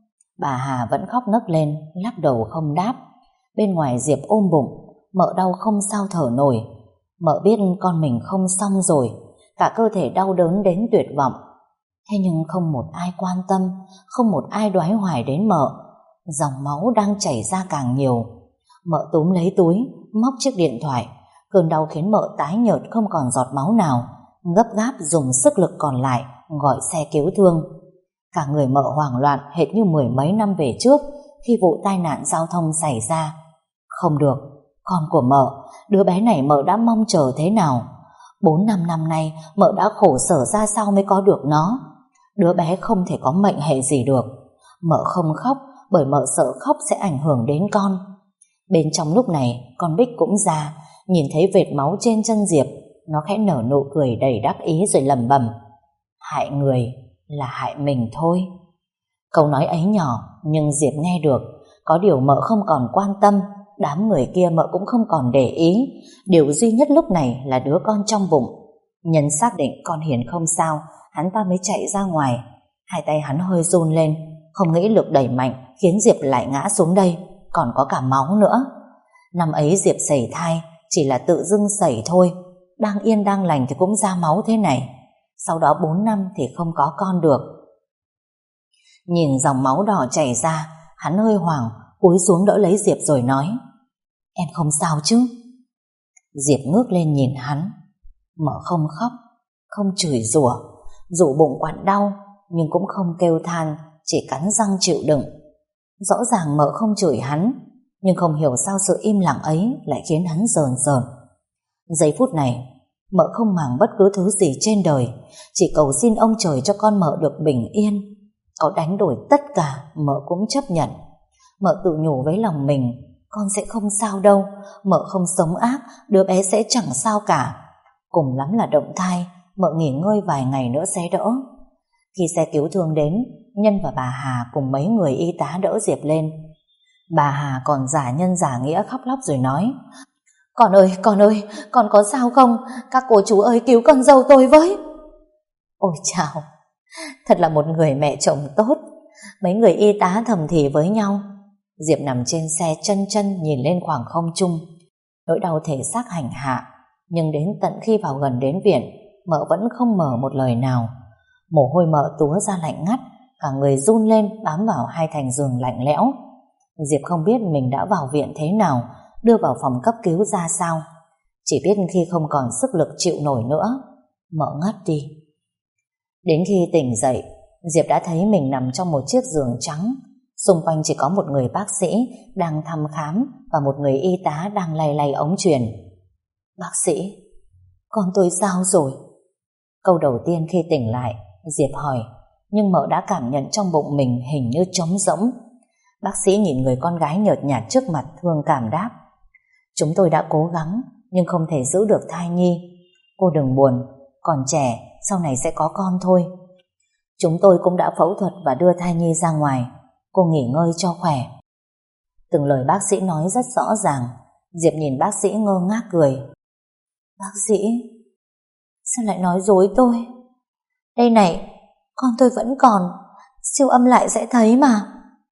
Speaker 1: Bà Hà vẫn khóc nấc lên, lắc đầu không đáp. Bên ngoài Diệp ôm bụng, Mợ đau không sao thở nổi. Mợ biết con mình không xong rồi, cả cơ thể đau đớn đến tuyệt vọng. Thế nhưng không một ai quan tâm, không một ai đoái hoài đến Mợ. Dòng máu đang chảy ra càng nhiều. Mợ túm lấy túi, móc chiếc điện thoại. Cơn đau khiến Mợ tái nhợt không còn giọt máu nào, gấp gáp dùng sức lực còn lại gọi xe cứu thương. Cả người Mợ hoảng loạn hệt như mười mấy năm về trước khi vụ tai nạn giao thông xảy ra. Không được, con của Mợ, đứa bé này Mợ đã mong chờ thế nào. Bốn năm năm nay Mợ đã khổ sở ra sao mới có được nó. Đứa bé không thể có mệnh hệ gì được. Mợ không khóc bởi Mợ sợ khóc sẽ ảnh hưởng đến con. Bên trong lúc này con Bích cũng ra, nhìn thấy vệt máu trên chân Diệp, nó khẽ nở nụ cười đầy đắc ý rồi lẩm bẩm: Hại người là hại mình thôi. Câu nói ấy nhỏ nhưng Diệp nghe được. Có điều Mợ không còn quan tâm, đám người kia Mợ cũng không còn để ý. Điều duy nhất lúc này là đứa con trong bụng. Nhân xác định con Hiền không sao, hắn ta mới chạy ra ngoài. Hai tay hắn hơi run lên, không nghĩ lực đẩy mạnh khiến Diệp lại ngã xuống đây, còn có cả máu nữa. Năm ấy Diệp sẩy thai chỉ là tự dưng sẩy thôi, đang yên đang lành thì cũng ra máu thế này. Sau đó bốn năm thì không có con được. Nhìn dòng máu đỏ chảy ra, hắn hơi hoảng, cúi xuống đỡ lấy Diệp rồi nói: Em không sao chứ? Diệp ngước lên nhìn hắn. Mợ không khóc, không chửi rủa, dù bụng quặn đau nhưng cũng không kêu than, chỉ cắn răng chịu đựng. Rõ ràng Mợ không chửi hắn, nhưng không hiểu sao sự im lặng ấy lại khiến hắn rờn rợn. Giây phút này Mợ không màng bất cứ thứ gì trên đời, chỉ cầu xin ông trời cho con Mợ được bình yên. Có đánh đổi tất cả Mợ cũng chấp nhận. Mợ tự nhủ với lòng mình: Con sẽ không sao đâu, Mợ không sống ác, đứa bé sẽ chẳng sao cả. Cùng lắm là động thai, Mợ nghỉ ngơi vài ngày nữa sẽ đỡ. Khi xe cứu thương đến, Nhân và bà Hà cùng mấy người y tá đỡ Diệp lên. Bà Hà còn giả nhân giả nghĩa khóc lóc rồi nói: Con ơi, con ơi, con có sao không? Các cô chú ơi, cứu con dâu tôi với. Ôi chào, thật là một người mẹ chồng tốt. Mấy người y tá thầm thì với nhau. Diệp nằm trên xe chân chân nhìn lên khoảng không trung. Nỗi đau thể xác hành hạ, nhưng đến tận khi vào gần đến viện, Mợ vẫn không mở một lời nào. Mồ hôi Mợ túa ra lạnh ngắt, cả người run lên bám vào hai thành giường lạnh lẽo. Diệp không biết mình đã vào viện thế nào, đưa vào phòng cấp cứu ra sao. Chỉ biết khi không còn sức lực chịu nổi nữa, Mợ ngất đi. Đến khi tỉnh dậy, Diệp đã thấy mình nằm trong một chiếc giường trắng. Xung quanh chỉ có một người bác sĩ đang thăm khám và một người y tá đang lay lay ống truyền. Bác sĩ, con tôi sao rồi? Câu đầu tiên khi tỉnh lại, Diệp hỏi, nhưng Mợ đã cảm nhận trong bụng mình hình như trống rỗng. Bác sĩ nhìn người con gái nhợt nhạt trước mặt thương cảm đáp: Chúng tôi đã cố gắng nhưng không thể giữ được thai nhi. Cô đừng buồn, còn trẻ, sau này sẽ có con thôi. Chúng tôi cũng đã phẫu thuật và đưa thai nhi ra ngoài. Cô nghỉ ngơi cho khỏe. Từng lời bác sĩ nói rất rõ ràng. Diệp nhìn bác sĩ ngơ ngác cười. Bác sĩ, sao lại nói dối tôi? Đây này, con tôi vẫn còn, siêu âm lại sẽ thấy mà.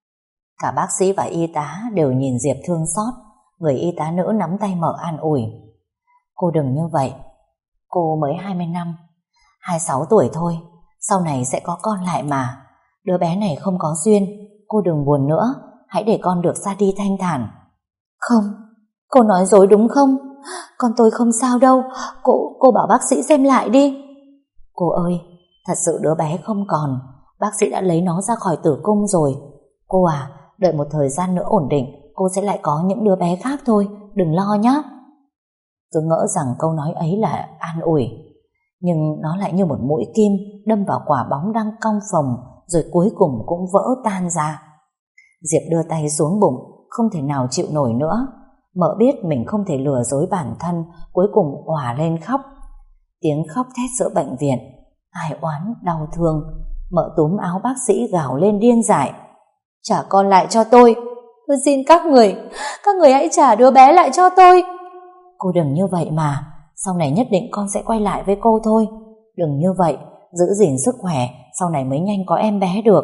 Speaker 1: Cả bác sĩ và y tá đều nhìn Diệp thương xót. Người y tá nữ nắm tay Mợ an ủi. Cô đừng như vậy, cô mới hai mươi năm, hai mươi sáu tuổi thôi, sau này sẽ có con lại mà. Đứa bé này không có duyên, cô đừng buồn nữa, hãy để con được ra đi thanh thản. Không, cô nói dối đúng không? Con tôi không sao đâu, cô, cô bảo bác sĩ xem lại đi. Cô ơi, thật sự đứa bé không còn, bác sĩ đã lấy nó ra khỏi tử cung rồi. Cô à, đợi một thời gian nữa ổn định, cô sẽ lại có những đứa bé khác thôi, đừng lo nhé. Tôi ngỡ rằng câu nói ấy là an ủi, nhưng nó lại như một mũi kim đâm vào quả bóng đang cong phồng, rồi cuối cùng cũng vỡ tan ra. Diệp đưa tay xuống bụng, không thể nào chịu nổi nữa. Mợ biết mình không thể lừa dối bản thân, cuối cùng òa lên khóc. Tiếng khóc thét giữa bệnh viện, ai oán đau thương. Mợ túm áo bác sĩ gào lên điên dại. Trả con lại cho tôi, tôi xin các người, các người hãy trả đứa bé lại cho tôi. Cô đừng như vậy mà, sau này nhất định con sẽ quay lại với cô thôi. Đừng như vậy, giữ gìn sức khỏe, sau này mới nhanh có em bé được.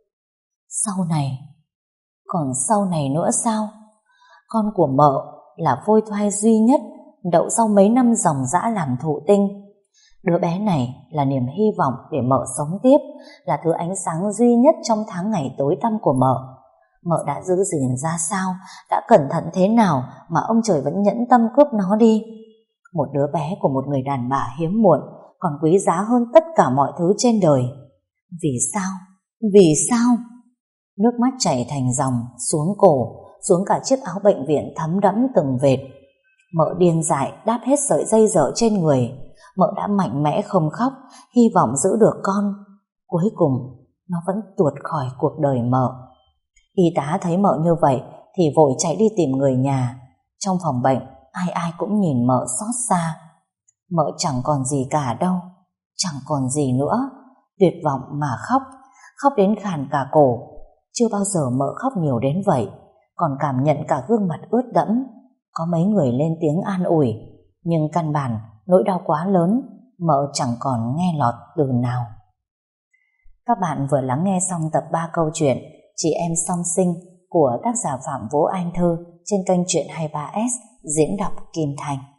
Speaker 1: Sau này? Còn sau này nữa sao? Con của Mợ là phôi thai duy nhất đậu sau mấy năm dòng dã làm thụ tinh. Đứa bé này là niềm hy vọng để Mợ sống tiếp, là thứ ánh sáng duy nhất trong tháng ngày tối tăm của Mợ. Mợ đã giữ gìn ra sao, đã cẩn thận thế nào mà ông trời vẫn nhẫn tâm cướp nó đi. Một đứa bé của một người đàn bà hiếm muộn còn quý giá hơn tất cả mọi thứ trên đời. Vì sao? Vì sao? Nước mắt chảy thành dòng xuống cổ, xuống cả chiếc áo bệnh viện thấm đẫm từng vệt. Mợ điên dại đáp hết sợi dây dở trên người. Mợ đã mạnh mẽ không khóc, hy vọng giữ được con. Cuối cùng nó vẫn tuột khỏi cuộc đời Mợ. Y tá thấy Mợ như vậy thì vội chạy đi tìm người nhà. Trong phòng bệnh, ai ai cũng nhìn Mợ xót xa. Mợ chẳng còn gì cả đâu, chẳng còn gì nữa. Tuyệt vọng mà khóc, khóc đến khàn cả cổ. Chưa bao giờ Mợ khóc nhiều đến vậy, còn cảm nhận cả gương mặt ướt đẫm. Có mấy người lên tiếng an ủi, nhưng căn bản nỗi đau quá lớn, Mợ chẳng còn nghe lọt từ nào. Các bạn vừa lắng nghe xong tập ba câu chuyện Chị Em Song Sinh của tác giả Phạm Vũ Anh Thư trên kênh Chuyện hai mươi ba S diễn đọc Kim Thành.